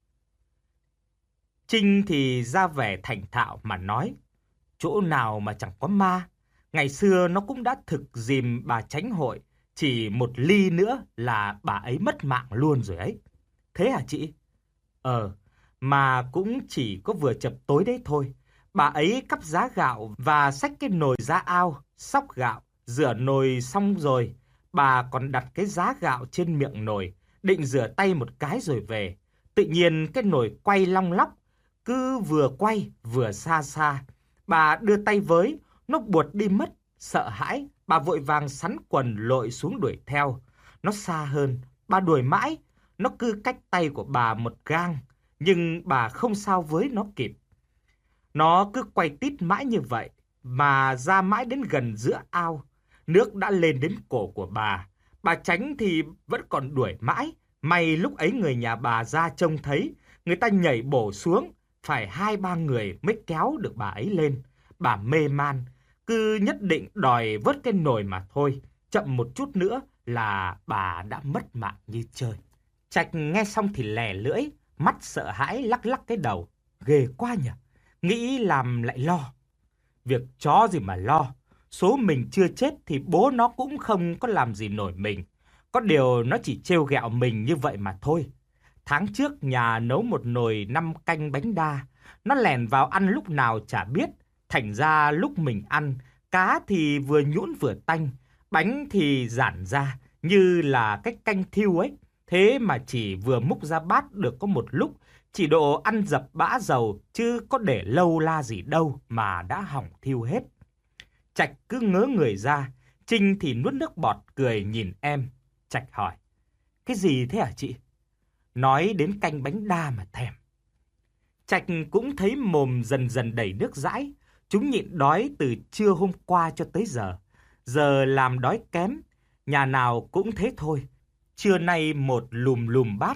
A: Trinh thì ra vẻ thành thạo mà nói, chỗ nào mà chẳng có ma. Ngày xưa nó cũng đã thực dìm bà Chánh Hội, chỉ một ly nữa là bà ấy mất mạng luôn rồi ấy. Thế hả chị? Ờ, mà cũng chỉ có vừa chập tối đấy thôi. Bà ấy cắp giá gạo và xách cái nồi ra ao, xóc gạo, rửa nồi xong rồi. Bà còn đặt cái giá gạo trên miệng nồi, định rửa tay một cái rồi về. Tự nhiên cái nồi quay long lóc, cứ vừa quay vừa xa xa. Bà đưa tay với, nó buột đi mất, sợ hãi. Bà vội vàng sắn quần lội xuống đuổi theo. Nó xa hơn, bà đuổi mãi, nó cứ cách tay của bà một gang, nhưng bà không sao với nó kịp. Nó cứ quay tít mãi như vậy, mà ra mãi đến gần giữa ao. Nước đã lên đến cổ của bà. Bà Chánh thì vẫn còn đuổi mãi. May lúc ấy người nhà bà ra trông thấy, người ta nhảy bổ xuống, phải hai ba người mới kéo được bà ấy lên. Bà mê man, cứ nhất định đòi vớt cái nồi mà thôi. Chậm một chút nữa là bà đã mất mạng như chơi. Trạch nghe xong thì lè lưỡi, mắt sợ hãi lắc lắc cái đầu. Ghê quá nhỉ, nghĩ làm lại lo. Việc chó gì mà lo, số mình chưa chết thì bố nó cũng không có làm gì nổi mình. Có điều nó chỉ trêu ghẹo mình như vậy mà thôi. Tháng trước nhà nấu một nồi năm canh bánh đa, nó lèn vào ăn lúc nào chả biết. Thành ra lúc mình ăn, cá thì vừa nhũn vừa tanh, bánh thì giản ra như là cái canh thiêu ấy. Thế mà chỉ vừa múc ra bát được có một lúc, chỉ độ ăn dập bã dầu, chứ có để lâu la gì đâu mà đã hỏng thiêu hết. Trạch cứ ngớ người ra, Trinh thì nuốt nước bọt cười nhìn em. Trạch hỏi, cái gì thế hả chị? Nói đến canh bánh đa mà thèm. Trạch cũng thấy mồm dần dần đầy nước dãi. Chúng nhịn đói từ trưa hôm qua cho tới giờ. Giờ làm đói kém, nhà nào cũng thế thôi. Trưa nay một lùm lùm bát.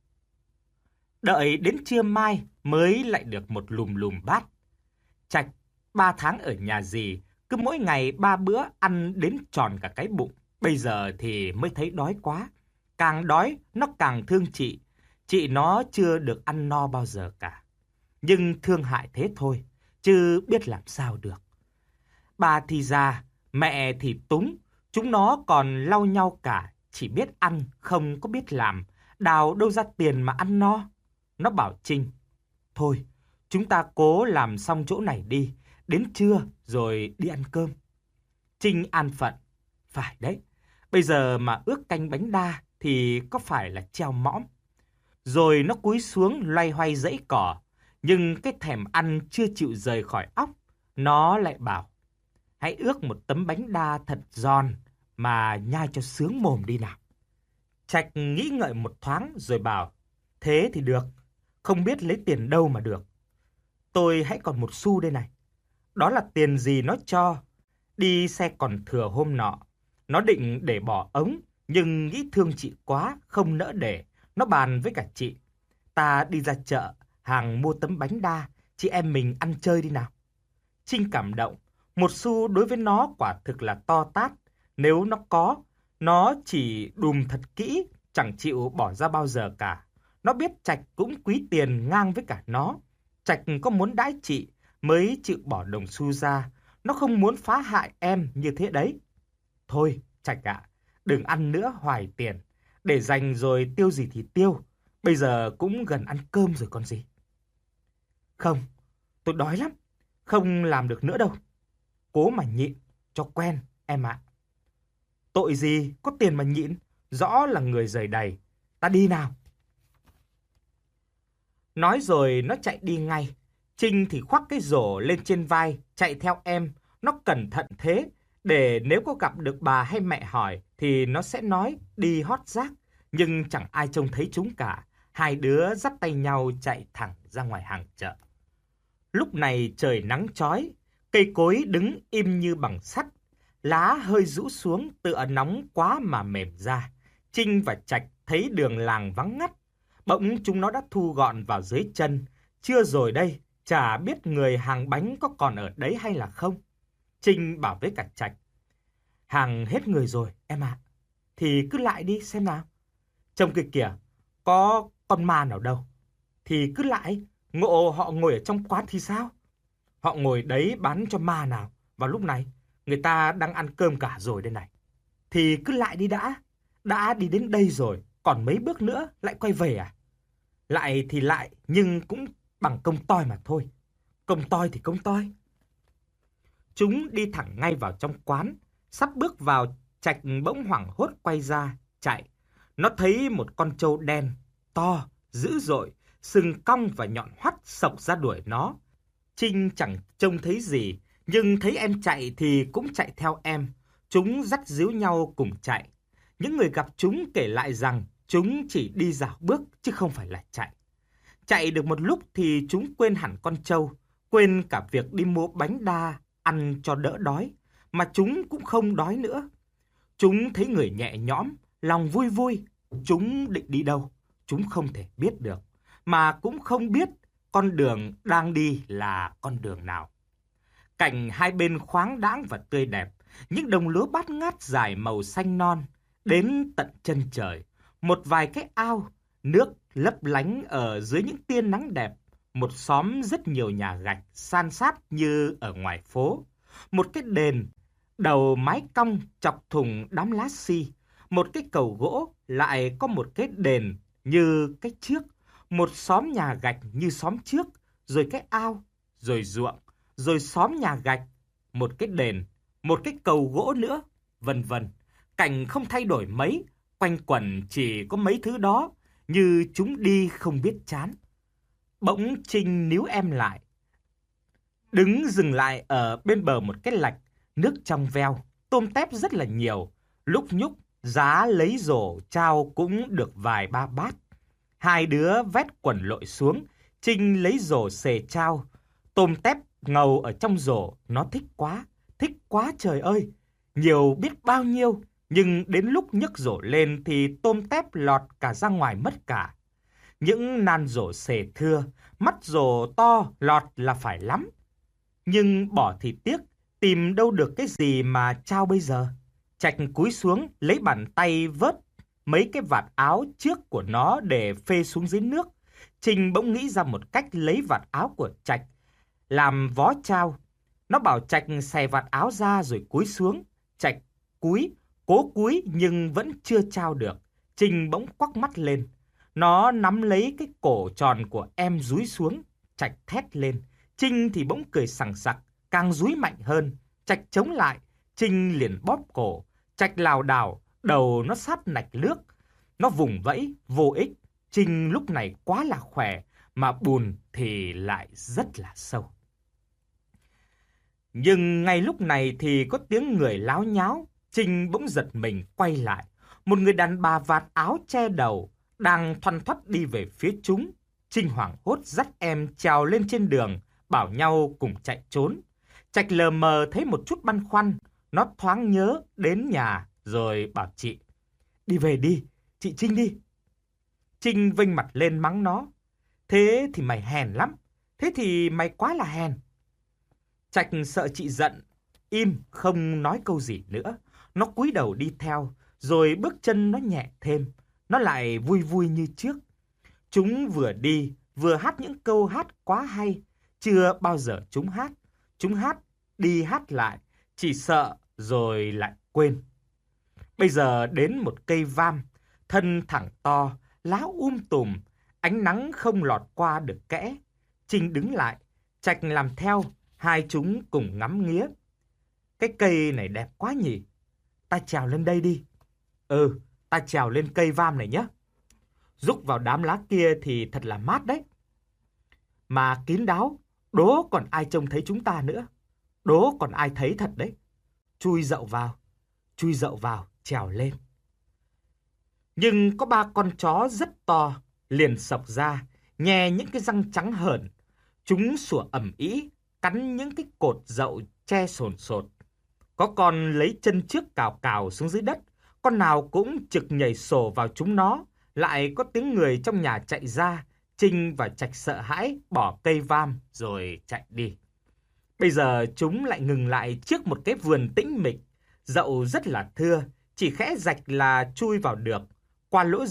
A: Đợi đến trưa mai mới lại được một lùm lùm bát. Trạch ba tháng ở nhà dì, cứ mỗi ngày ba bữa ăn đến tròn cả cái bụng. Bây giờ thì mới thấy đói quá. Càng đói nó càng thương chị. Chị nó chưa được ăn no bao giờ cả. Nhưng thương hại thế thôi, chứ biết làm sao được. Bà thì già, mẹ thì túng, chúng nó còn lau nhau cả, chỉ biết ăn, không có biết làm, đào đâu ra tiền mà ăn no. Nó bảo Trinh, thôi, chúng ta cố làm xong chỗ này đi, đến trưa rồi đi ăn cơm. Trinh an phận, phải đấy, bây giờ mà ước canh bánh đa thì có phải là treo mõm. Rồi nó cúi xuống loay hoay dãy cỏ, nhưng cái thèm ăn chưa chịu rời khỏi óc. Nó lại bảo, hãy ước một tấm bánh đa thật giòn mà nhai cho sướng mồm đi nào. Trạch nghĩ ngợi một thoáng rồi bảo, thế thì được, không biết lấy tiền đâu mà được. Tôi hãy còn một xu đây này. Đó là tiền gì nó cho. Đi xe còn thừa hôm nọ. Nó định để bỏ ống, nhưng nghĩ thương chị quá, không nỡ để. Nó bàn với cả chị, ta đi ra chợ, hàng mua tấm bánh đa, chị em mình ăn chơi đi nào. Trinh cảm động, một xu đối với nó quả thực là to tát. Nếu nó có, nó chỉ đùm thật kỹ, chẳng chịu bỏ ra bao giờ cả. Nó biết Trạch cũng quý tiền ngang với cả nó. Trạch có muốn đãi chị mới chịu bỏ đồng xu ra. Nó không muốn phá hại em như thế đấy. Thôi, Trạch ạ, đừng ăn nữa hoài tiền. Để dành rồi tiêu gì thì tiêu. Bây giờ cũng gần ăn cơm rồi còn gì. Không, tôi đói lắm. Không làm được nữa đâu. Cố mà nhịn, cho quen, em ạ. Tội gì, có tiền mà nhịn. Rõ là người rời đầy. Ta đi nào. Nói rồi nó chạy đi ngay. Trinh thì khoác cái rổ lên trên vai, chạy theo em. Nó cẩn thận thế, để nếu có gặp được bà hay mẹ hỏi, thì nó sẽ nói đi hót rác. Nhưng chẳng ai trông thấy chúng cả. Hai đứa dắt tay nhau chạy thẳng ra ngoài hàng chợ. Lúc này trời nắng chói, cây cối đứng im như bằng sắt. Lá hơi rũ xuống tựa nóng quá mà mềm ra. Trinh và Trạch thấy đường làng vắng ngắt. Bỗng chúng nó đã thu gọn vào dưới chân. Chưa rồi đây, chả biết người hàng bánh có còn ở đấy hay là không. Trinh bảo với cả Trạch, hàng hết người rồi em ạ. Thì cứ lại đi xem nào. Trông kia kìa, có con ma nào đâu. Thì cứ lại, ngộ họ ngồi ở trong quán thì sao? Họ ngồi đấy bán cho ma nào vào lúc này? Người ta đang ăn cơm cả rồi đây này. Thì cứ lại đi đã. Đã đi đến đây rồi, còn mấy bước nữa lại quay về à? Lại thì lại, nhưng cũng bằng công toi mà thôi. Công toi thì công toi. Chúng đi thẳng ngay vào trong quán. Sắp bước vào, Trạch bỗng hoảng hốt quay ra, chạy. Nó thấy một con trâu đen, to, dữ dội, sừng cong và nhọn hoắt xộc ra đuổi nó. Trinh chẳng trông thấy gì, nhưng thấy em chạy thì cũng chạy theo em. Chúng dắt díu nhau cùng chạy. Những người gặp chúng kể lại rằng chúng chỉ đi dạo bước chứ không phải là chạy. Chạy được một lúc thì chúng quên hẳn con trâu, quên cả việc đi mua bánh đa ăn cho đỡ đói, mà chúng cũng không đói nữa. Chúng thấy người nhẹ nhõm, lòng vui vui. Chúng định đi đâu, chúng không thể biết được, mà cũng không biết con đường đang đi là con đường nào. Cảnh hai bên khoáng đãng và tươi đẹp, những đồng lúa bát ngát dài màu xanh non, đến tận chân trời. Một vài cái ao, nước lấp lánh ở dưới những tia nắng đẹp. Một xóm rất nhiều nhà gạch san sát như ở ngoài phố. Một cái đền, đầu mái cong chọc thùng đám lá xi. Một cái cầu gỗ lại có một cái đền như cái trước. Một xóm nhà gạch như xóm trước, rồi cái ao, rồi ruộng, rồi xóm nhà gạch, một cái đền, một cái cầu gỗ nữa, vân vân. Cảnh không thay đổi mấy, quanh quẩn chỉ có mấy thứ đó, như chúng đi không biết chán. Bỗng Trinh níu em lại, đứng dừng lại ở bên bờ một cái lạch, nước trong veo, tôm tép rất là nhiều, lúc nhúc, giá lấy rổ trao cũng được vài ba bát. Hai đứa vét quần lội xuống, Trinh lấy rổ xề trao, tôm tép ngầu ở trong rổ, nó thích quá, thích quá trời ơi, nhiều biết bao nhiêu. Nhưng đến lúc nhấc rổ lên thì tôm tép lọt cả ra ngoài mất cả. Những nan rổ xề thưa, mắt rổ to lọt là phải lắm. Nhưng bỏ thì tiếc, tìm đâu được cái gì mà trao bây giờ. Trạch cúi xuống lấy bàn tay vớt mấy cái vạt áo trước của nó để phê xuống dưới nước. Trinh bỗng nghĩ ra một cách lấy vạt áo của Trạch làm vó trao. Nó bảo Trạch xẻ vạt áo ra rồi cúi xuống. Trạch cúi, cố cúi nhưng vẫn chưa trao được. Trinh bỗng quắc mắt lên. Nó nắm lấy cái cổ tròn của em dúi xuống. Trạch thét lên. Trinh thì bỗng cười sằng sặc, càng dúi mạnh hơn. Trạch chống lại, Trinh liền bóp cổ. Trạch lảo đảo, đầu nó sát nạch nước. Nó vùng vẫy, vô ích. Trinh lúc này quá là khỏe, mà bùn thì lại rất là sâu. Nhưng ngay lúc này thì có tiếng người láo nháo. Trinh bỗng giật mình quay lại. Một người đàn bà vạt áo che đầu, đang thoăn thoắt đi về phía chúng. Trinh hoảng hốt dắt em trèo lên trên đường, bảo nhau cùng chạy trốn. Trạch lờ mờ thấy một chút băn khoăn, nó thoáng nhớ đến nhà rồi bảo chị: "Đi về đi, chị Trinh đi." Trinh vênh mặt lên mắng nó: "Thế thì mày hèn lắm, thế thì mày quá là hèn." Trạch sợ chị giận, im không nói câu gì nữa. Nó cúi đầu đi theo, rồi bước chân nó nhẹ thêm, nó lại vui vui như trước. Chúng vừa đi, vừa hát những câu hát quá hay, chưa bao giờ chúng hát. Chúng hát, đi hát lại, chỉ sợ rồi lại quên. Bây giờ đến một cây vam, thân thẳng to, lá um tùm, ánh nắng không lọt qua được kẽ. Trinh đứng lại, Trạch làm theo, hai chúng cùng ngắm nghía. "Cái cây này đẹp quá nhỉ? Ta trèo lên đây đi." "Ừ, ta trèo lên cây vam này nhé. Rúc vào đám lá kia thì thật là mát đấy. Mà kín đáo, đố còn ai trông thấy chúng ta nữa. Đố còn ai thấy thật đấy. Chui dậu vào, chui dậu vào, trèo lên." Nhưng có ba con chó rất to, liền xộc ra, nhè những cái răng trắng hởn. Chúng sủa ầm ĩ, cắn những cái cột dậu che sồn sột. Có con lấy chân trước cào cào xuống dưới đất, con nào cũng trực nhảy sổ vào chúng nó. Lại có tiếng người trong nhà chạy ra. Trinh và Trạch sợ hãi bỏ cây vam rồi chạy đi. Bây giờ chúng lại ngừng lại trước một cái vườn tĩnh mịch. Dậu rất là thưa, chỉ khẽ rạch là chui vào được. Qua lỗ dậu,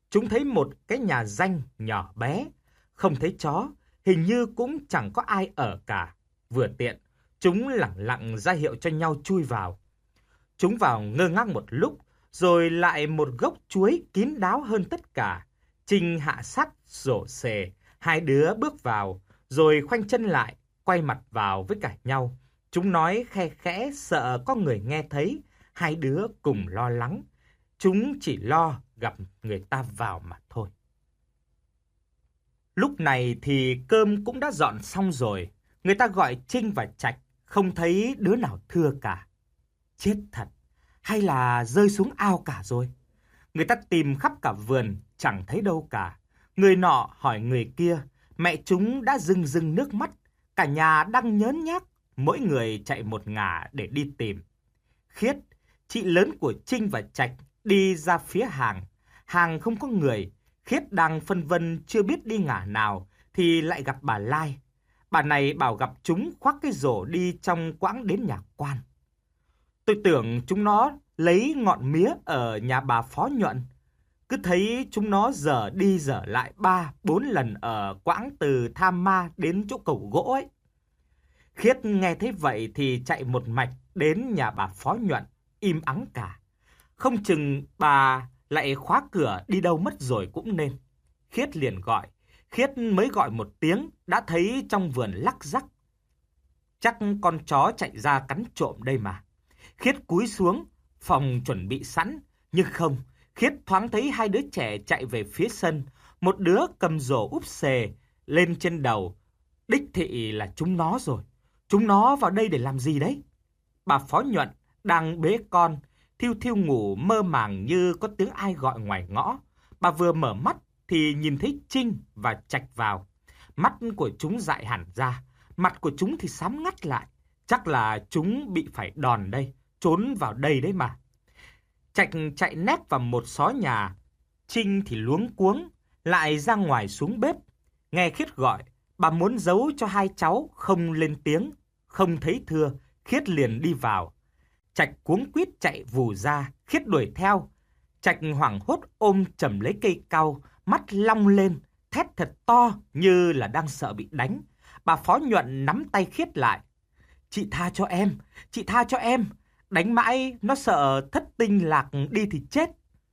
A: chúng thấy một cái nhà danh nhỏ bé, không thấy chó, hình như cũng chẳng có ai ở cả. Vừa tiện, chúng lẳng lặng ra hiệu cho nhau chui vào. Chúng vào ngơ ngác một lúc, rồi lại một gốc chuối kín đáo hơn tất cả. Trinh hạ sắt, rổ xề, hai đứa bước vào, rồi khoanh chân lại, quay mặt vào với cả nhau. Chúng nói khe khẽ sợ có người nghe thấy, hai đứa cùng lo lắng. Chúng chỉ lo gặp người ta vào mà thôi. Lúc này thì cơm cũng đã dọn xong rồi. Người ta gọi Trinh và Trạch, không thấy đứa nào thưa cả. Chết thật, hay là rơi xuống ao cả rồi? Người ta tìm khắp cả vườn, chẳng thấy đâu cả. Người nọ hỏi người kia, mẹ chúng đã rưng rưng nước mắt. Cả nhà đang nhớn nhác, mỗi người chạy một ngả để đi tìm. Khiết, chị lớn của Trinh và Trạch, đi ra phía hàng. Hàng không có người. Khiết đang phân vân chưa biết đi ngả nào thì lại gặp bà Lai. Bà này bảo gặp chúng khoác cái rổ đi trong quãng đến nhà quan. Tôi tưởng chúng nó lấy ngọn mía ở nhà bà Phó Nhuận. Cứ thấy chúng nó dở đi dở lại ba, bốn lần ở quãng từ Tham Ma đến chỗ cầu gỗ ấy. Khiết nghe thấy vậy thì chạy một mạch đến nhà bà Phó Nhuận, im ắng cả. Không chừng bà lại khóa cửa đi đâu mất rồi cũng nên. Khiết liền gọi. Khiết mới gọi một tiếng đã thấy trong vườn lắc rắc. Chắc con chó chạy ra cắn trộm đây mà. Khiết cúi xuống, phòng chuẩn bị sẵn. Nhưng không, Khiết thoáng thấy hai đứa trẻ chạy về phía sân. Một đứa cầm rổ úp xề lên trên đầu. Đích thị là chúng nó rồi. Chúng nó vào đây để làm gì đấy? Bà Phó Nhuận đang bế con, thiêu thiêu ngủ mơ màng như có tiếng ai gọi ngoài ngõ. Bà vừa mở mắt thì nhìn thấy Trinh và Trạch vào. Mắt của chúng dại hẳn ra, mặt của chúng thì xám ngắt lại. Chắc là chúng bị phải đòn đây, trốn vào đây đấy mà. Trạch chạy nép vào một xó nhà, Trinh thì luống cuống, lại ra ngoài xuống bếp. Nghe Khiết gọi, bà muốn giấu cho hai cháu không lên tiếng, không thấy thưa, Khiết liền đi vào. Trạch cuống quýt chạy vù ra, Khiết đuổi theo. Trạch hoảng hốt ôm chầm lấy cây cau, mắt long lên, thét thật to như là đang sợ bị đánh. Bà Phó Nhuận nắm tay Khiết lại. Chị tha cho em, chị tha cho em. Đánh mãi nó sợ thất tinh lạc đi thì chết.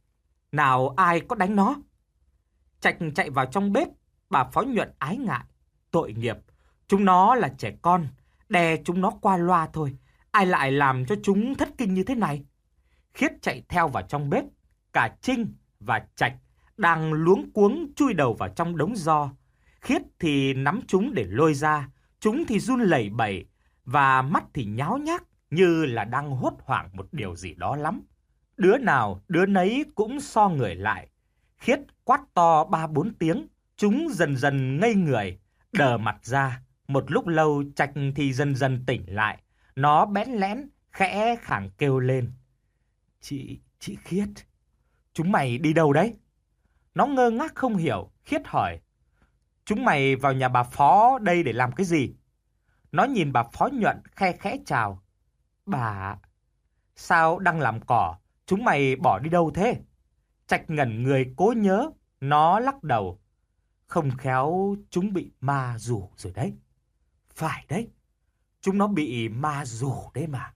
A: Nào ai có đánh nó? Trạch chạy vào trong bếp, bà Phó Nhuận ái ngại. Tội nghiệp, chúng nó là trẻ con, đè chúng nó qua loa thôi. Ai lại làm cho chúng thất kinh như thế này? Khiết chạy theo vào trong bếp. Cả Trinh và Trạch đang luống cuống chui đầu vào trong đống ro. Khiết thì nắm chúng để lôi ra. Chúng thì run lẩy bẩy và mắt thì nháo nhác như là đang hốt hoảng một điều gì đó lắm. Đứa nào đứa nấy cũng so người lại. Khiết quát to ba bốn tiếng. Chúng dần dần ngây người, đờ mặt ra. Một lúc lâu Trạch thì dần dần tỉnh lại. Nó bẽn lẽn, khẽ khàng kêu lên. Chị, chị Khiết, chúng mày đi đâu đấy? Nó ngơ ngác không hiểu, Khiết hỏi. Chúng mày vào nhà bà Phó đây để làm cái gì? Nó nhìn bà Phó Nhuận khe khẽ chào. Bà, sao đang làm cỏ, chúng mày bỏ đi đâu thế? Trạch ngẩn người cố nhớ, nó lắc đầu. Không khéo chúng bị ma rủ rồi đấy. Phải đấy, chúng nó bị ma rủ đấy mà.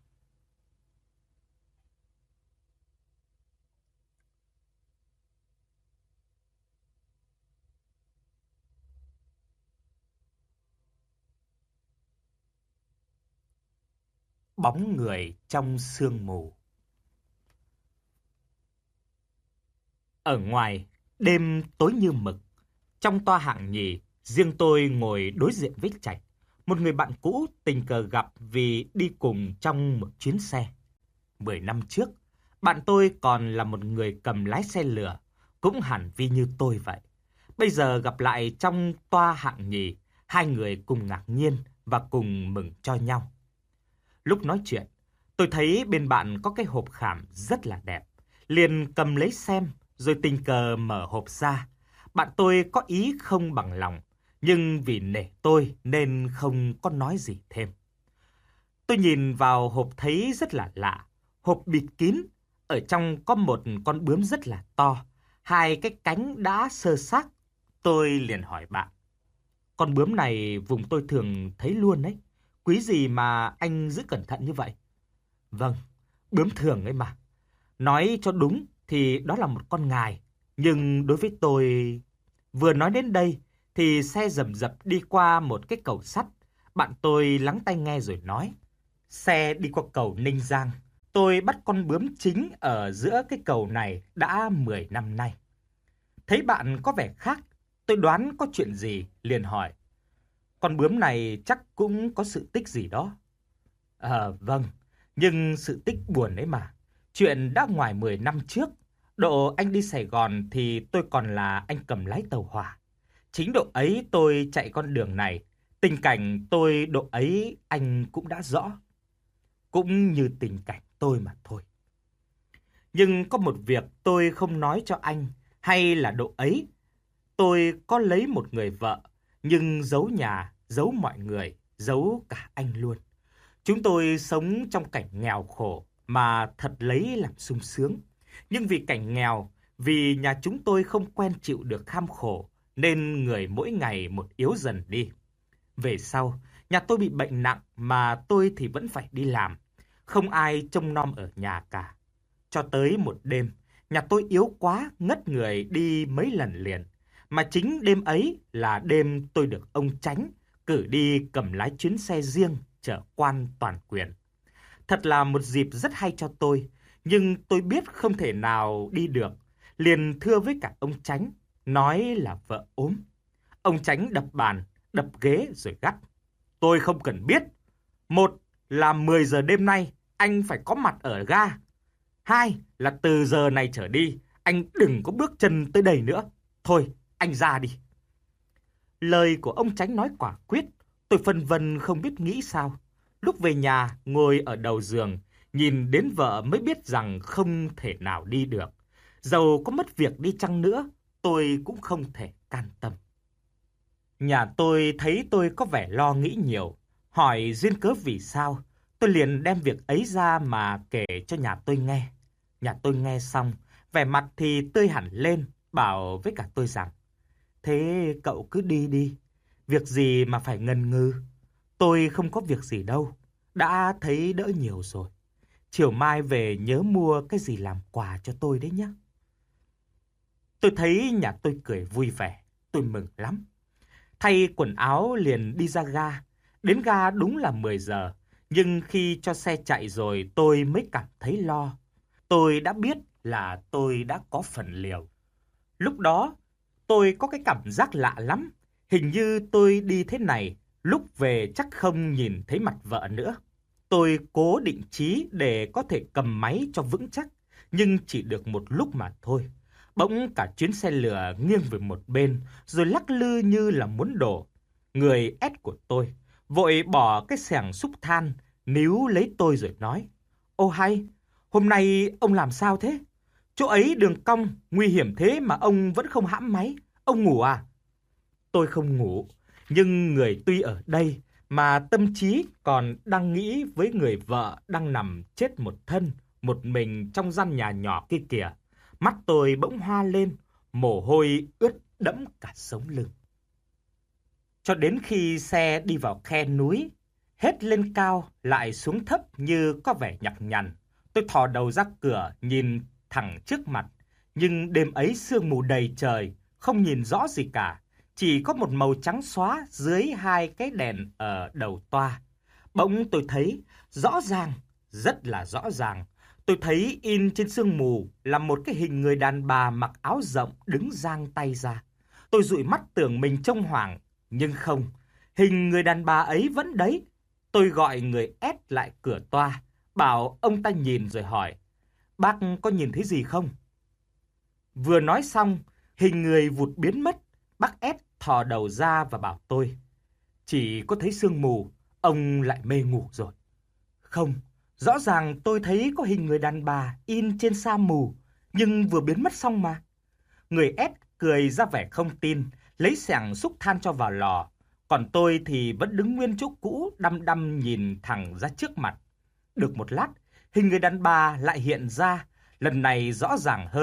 A: Bóng người trong sương mù. Ở ngoài, đêm tối như mực. Trong toa hạng nhì, riêng tôi ngồi đối diện với Trạch, một người bạn cũ tình cờ gặp vì đi cùng trong một chuyến xe. Mười năm trước, bạn tôi còn là một người cầm lái xe lửa, cũng hẳn vi như tôi vậy. Bây giờ gặp lại trong toa hạng nhì, hai người cùng ngạc nhiên và cùng mừng cho nhau. Lúc nói chuyện, tôi thấy bên bạn có cái hộp khảm rất là đẹp. Liền cầm lấy xem, rồi tình cờ mở hộp ra. Bạn tôi có ý không bằng lòng, nhưng vì nể tôi nên không có nói gì thêm. Tôi nhìn vào hộp thấy rất là lạ. Hộp bịt kín, ở trong có một con bướm rất là to. hai cái cánh đã xơ xác. Tôi liền hỏi bạn: con bướm này vùng tôi thường thấy luôn đấy. Quý gì mà anh giữ cẩn thận như vậy? Vâng, bướm thường ấy mà. Nói cho đúng thì đó là một con ngài. Nhưng đối với tôi... Vừa nói đến đây thì xe rầm rập đi qua một cái cầu sắt. Bạn tôi lắng tai nghe rồi nói: xe đi qua cầu Ninh Giang. Tôi bắt con bướm chính ở giữa cái cầu này đã mười năm nay. Thấy bạn có vẻ khác, tôi đoán có chuyện gì, liền hỏi: con bướm này chắc cũng có sự tích gì đó. Ờ, vâng, nhưng sự tích buồn ấy mà. Chuyện đã ngoài mười năm trước. Độ anh đi Sài Gòn thì tôi còn là anh cầm lái tàu hỏa. Chính độ ấy tôi chạy con đường này. Tình cảnh tôi độ ấy anh cũng đã rõ. Cũng như tình cảnh tôi mà thôi. Nhưng có một việc tôi không nói cho anh, hay là độ ấy tôi có lấy một người vợ, nhưng giấu nhà, giấu mọi người, giấu cả anh luôn. Chúng tôi sống trong cảnh nghèo khổ mà thật lấy làm sung sướng. Nhưng vì cảnh nghèo, vì nhà chúng tôi không quen chịu được kham khổ, nên người mỗi ngày một yếu dần đi. Về sau, nhà tôi bị bệnh nặng mà tôi thì vẫn phải đi làm. Không ai trông nom ở nhà cả. Cho tới một đêm, nhà tôi yếu quá, ngất người đi mấy lần liền. Mà chính đêm ấy là đêm tôi được ông Chánh cử đi cầm lái chuyến xe riêng chở quan toàn quyền. Thật là một dịp rất hay cho tôi, nhưng tôi biết không thể nào đi được. Liền thưa với cả ông Chánh, nói là vợ ốm. Ông Chánh đập bàn, đập ghế rồi gắt: tôi không cần biết. Một là mười giờ đêm nay anh phải có mặt ở ga. Hai là từ giờ này trở đi anh đừng có bước chân tới đây nữa. Thôi, anh ra đi. Lời của ông Chánh nói quả quyết. Tôi phân vân không biết nghĩ sao. Lúc về nhà, ngồi ở đầu giường, nhìn đến vợ mới biết rằng không thể nào đi được. Dầu có mất việc đi chăng nữa, tôi cũng không thể can tâm. Nhà tôi thấy tôi có vẻ lo nghĩ nhiều, hỏi duyên cớ vì sao. Tôi liền đem việc ấy ra mà kể cho nhà tôi nghe. Nhà tôi nghe xong, vẻ mặt thì tươi hẳn lên, bảo với cả tôi rằng: thế cậu cứ đi đi, việc gì mà phải ngần ngừ. Tôi không có việc gì đâu, đã thấy đỡ nhiều rồi. Chiều mai về nhớ mua cái gì làm quà cho tôi đấy nhé. Tôi thấy nhà tôi cười vui vẻ, tôi mừng lắm. Thay quần áo liền đi ra ga. Đến ga đúng là mười giờ, nhưng khi cho xe chạy rồi tôi mới cảm thấy lo. Tôi đã biết là tôi đã có phần liều. Lúc đó tôi có cái cảm giác lạ lắm. Hình như tôi đi thế này, lúc về chắc không nhìn thấy mặt vợ nữa. Tôi cố định chí để có thể cầm máy cho vững chắc, nhưng chỉ được một lúc mà thôi. Bỗng cả chuyến xe lửa nghiêng về một bên, rồi lắc lư như là muốn đổ. Người ét của tôi vội bỏ cái xẻng xúc than, níu lấy tôi rồi nói: ô hay, hôm nay ông làm sao thế? Chỗ ấy đường cong, nguy hiểm thế mà ông vẫn không hãm máy. Ông ngủ à? Tôi không ngủ, nhưng người tuy ở đây mà tâm trí còn đang nghĩ với người vợ đang nằm chết một thân, một mình trong gian nhà nhỏ kia kìa. Mắt tôi bỗng hoa lên, mồ hôi ướt đẫm cả sống lưng. Cho đến khi xe đi vào khe núi, hết lên cao lại xuống thấp như có vẻ nhọc nhằn. Tôi thò đầu ra cửa nhìn thẳng trước mặt, nhưng đêm ấy sương mù đầy trời, không nhìn rõ gì cả. Chỉ có một màu trắng xóa dưới hai cái đèn ở đầu toa. Bỗng tôi thấy rõ ràng, rất là rõ ràng. Tôi thấy in trên sương mù là một cái hình người đàn bà mặc áo rộng đứng giang tay ra. Tôi dụi mắt tưởng mình trông hoảng, nhưng không, hình người đàn bà ấy vẫn đấy. Tôi gọi người ét lại cửa toa, bảo ông ta nhìn rồi hỏi: bác có nhìn thấy gì không? Vừa nói xong, hình người vụt biến mất. Bác ét thò đầu ra và bảo tôi: chỉ có thấy sương mù, ông lại mê ngủ rồi. Không, rõ ràng tôi thấy có hình người đàn bà in trên sa mù, nhưng vừa biến mất xong mà. Người ét cười ra vẻ không tin, lấy xẻng xúc than cho vào lò. Còn tôi thì vẫn đứng nguyên chỗ cũ, đăm đăm nhìn thẳng ra trước mặt. Được một lát, hình người đàn bà lại hiện ra, lần này rõ ràng hơn.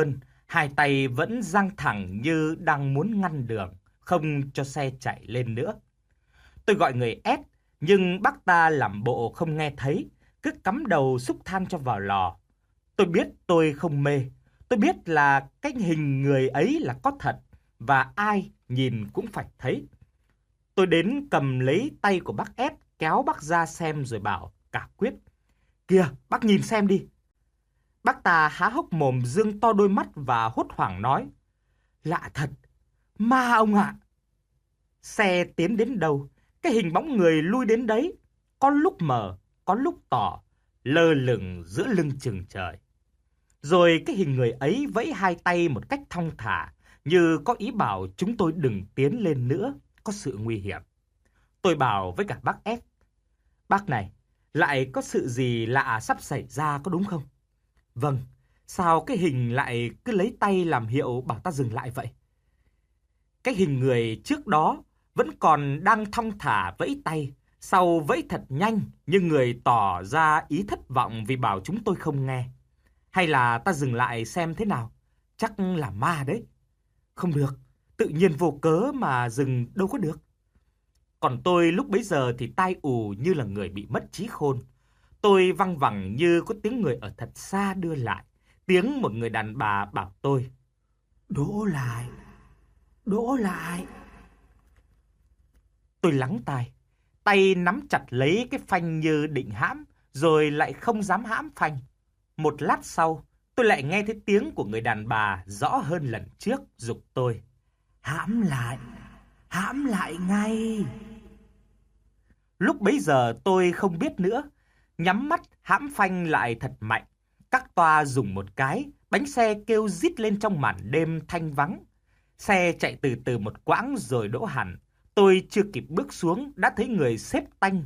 A: Hai tay vẫn dang thẳng như đang muốn ngăn đường, không cho xe chạy lên nữa. Tôi gọi người ép, nhưng bác ta làm bộ không nghe thấy, cứ cắm đầu xúc than cho vào lò. Tôi biết tôi không mê, tôi biết là cái hình người ấy là có thật, và ai nhìn cũng phải thấy. Tôi đến cầm lấy tay của bác ép, kéo bác ra xem rồi bảo cả quyết: "Kìa, bác nhìn xem đi." Bác ta há hốc mồm dương to đôi mắt và hốt hoảng nói: "Lạ thật, ma ông ạ." Xe tiến đến đâu, cái hình bóng người lui đến đấy, có lúc mờ, có lúc tỏ, lơ lửng giữa lưng chừng trời. Rồi cái hình người ấy vẫy hai tay một cách thong thả, như có ý bảo chúng tôi đừng tiến lên nữa, có sự nguy hiểm. Tôi bảo với cả bác ép: "Bác này, lại có sự gì lạ sắp xảy ra có đúng không?" "Vâng, sao cái hình lại cứ lấy tay làm hiệu bảo ta dừng lại vậy?" Cái hình người trước đó vẫn còn đang thong thả vẫy tay, sau vẫy thật nhanh nhưng người tỏ ra ý thất vọng vì bảo chúng tôi không nghe. "Hay là ta dừng lại xem thế nào? Chắc là ma đấy." "Không được, tự nhiên vô cớ mà dừng đâu có được." Còn tôi lúc bấy giờ thì tai ù như là người bị mất trí khôn. Tôi văng vẳng như có tiếng người ở thật xa đưa lại, tiếng một người đàn bà bảo tôi: "Đỗ lại, đỗ lại." Tôi lắng tai, tay nắm chặt lấy cái phanh như định hãm, rồi lại không dám hãm phanh. Một lát sau, tôi lại nghe thấy tiếng của người đàn bà rõ hơn lần trước giục tôi: "Hãm lại, hãm lại ngay." Lúc bấy giờ tôi không biết nữa, nhắm mắt hãm phanh lại thật mạnh. Các toa dùng một cái, bánh xe kêu rít lên trong màn đêm thanh vắng. Xe chạy từ từ một quãng rồi đỗ hẳn. Tôi chưa kịp bước xuống đã thấy người xếp tanh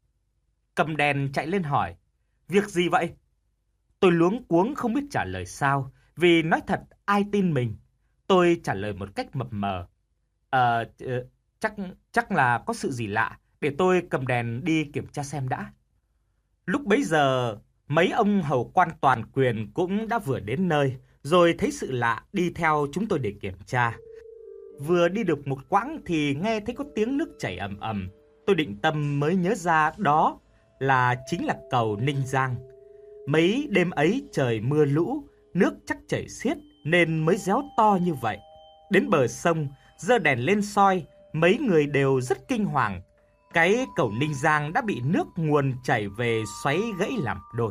A: cầm đèn chạy lên hỏi: "Việc gì vậy?" Tôi luống cuống không biết trả lời sao, vì nói thật ai tin mình. Tôi trả lời một cách mập mờ: Ờ, chắc, chắc là có sự gì lạ, để tôi cầm đèn đi kiểm tra xem đã." Lúc bấy giờ, mấy ông hầu quan toàn quyền cũng đã vừa đến nơi, rồi thấy sự lạ đi theo chúng tôi để kiểm tra. Vừa đi được một quãng thì nghe thấy có tiếng nước chảy ầm ầm. Tôi định tâm mới nhớ ra đó là chính là cầu Ninh Giang. Mấy đêm ấy trời mưa lũ, nước chắc chảy xiết nên mới réo to như vậy. Đến bờ sông, giơ đèn lên soi, mấy người đều rất kinh hoàng. Cái cầu Ninh Giang đã bị nước nguồn chảy về xoáy gãy làm đôi.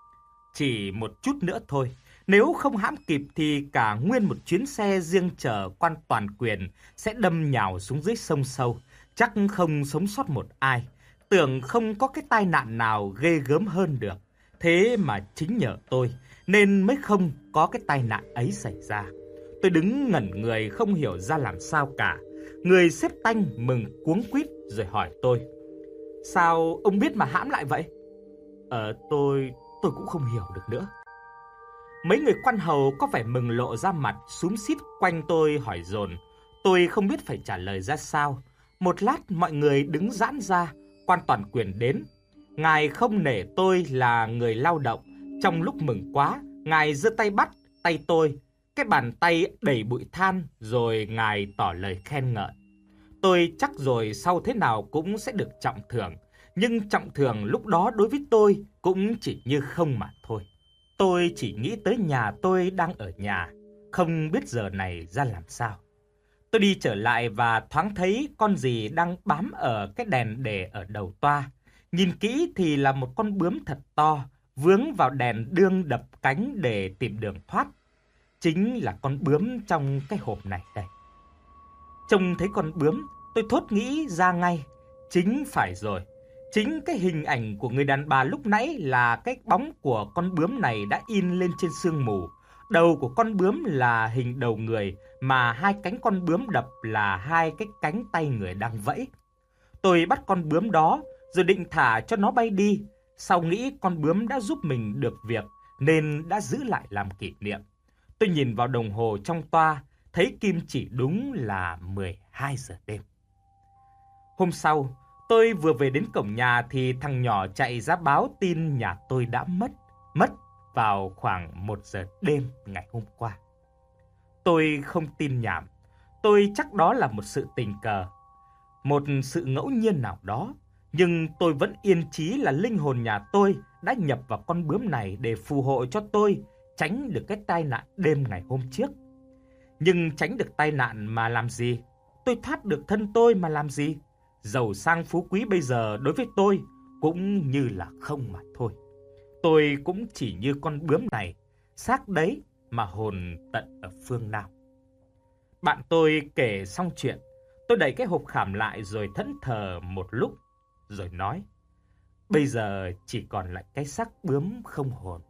A: Chỉ một chút nữa thôi, nếu không hãm kịp thì cả nguyên một chuyến xe riêng chở quan toàn quyền sẽ đâm nhào xuống dưới sông sâu, chắc không sống sót một ai. Tưởng không có cái tai nạn nào ghê gớm hơn được. Thế mà chính nhờ tôi nên mới không có cái tai nạn ấy xảy ra. Tôi đứng ngẩn người không hiểu ra làm sao cả. Người xếp tanh mừng cuống quýt rồi hỏi tôi: "Sao ông biết mà hãm lại vậy?" Ờ, tôi, tôi cũng không hiểu được nữa. Mấy người quan hầu có vẻ mừng lộ ra mặt, xúm xít quanh tôi hỏi dồn. Tôi không biết phải trả lời ra sao. Một lát mọi người đứng giãn ra, quan toàn quyền đến. Ngài không nể tôi là người lao động. Trong lúc mừng quá, ngài giơ tay bắt tay tôi, cái bàn tay đầy bụi than, rồi ngài tỏ lời khen ngợi. Tôi chắc rồi sau thế nào cũng sẽ được trọng thưởng, nhưng trọng thưởng lúc đó đối với tôi cũng chỉ như không mà thôi. Tôi chỉ nghĩ tới nhà tôi đang ở nhà, không biết giờ này ra làm sao. Tôi đi trở lại và thoáng thấy con gì đang bám ở cái đèn để ở đầu toa. Nhìn kỹ thì là một con bướm thật to, vướng vào đèn đương đập cánh để tìm đường thoát. Chính là con bướm trong cái hộp này đây. Trông thấy con bướm, tôi thốt nghĩ ra ngay. Chính phải rồi. Chính cái hình ảnh của người đàn bà lúc nãy là cái bóng của con bướm này đã in lên trên sương mù. Đầu của con bướm là hình đầu người, mà hai cánh con bướm đập là hai cái cánh tay người đang vẫy. Tôi bắt con bướm đó, rồi định thả cho nó bay đi. Sau nghĩ con bướm đã giúp mình được việc, nên đã giữ lại làm kỷ niệm. Tôi nhìn vào đồng hồ trong toa, thấy kim chỉ đúng là mười hai giờ đêm. Hôm sau, tôi vừa về đến cổng nhà thì thằng nhỏ chạy ra báo tin nhà tôi đã mất, mất vào khoảng một giờ đêm ngày hôm qua. Tôi không tin nhảm. Tôi chắc đó là một sự tình cờ, một sự ngẫu nhiên nào đó. Nhưng tôi vẫn yên chí là linh hồn nhà tôi đã nhập vào con bướm này để phù hộ cho tôi tránh được cái tai nạn đêm ngày hôm trước. Nhưng tránh được tai nạn mà làm gì? Tôi thoát được thân tôi mà làm gì? Giàu sang phú quý bây giờ đối với tôi cũng như là không mà thôi. Tôi cũng chỉ như con bướm này, xác đấy mà hồn tận ở phương nào. Bạn tôi kể xong chuyện, tôi đẩy cái hộp khảm lại rồi thẫn thờ một lúc, rồi nói, bây giờ chỉ còn lại cái xác bướm không hồn.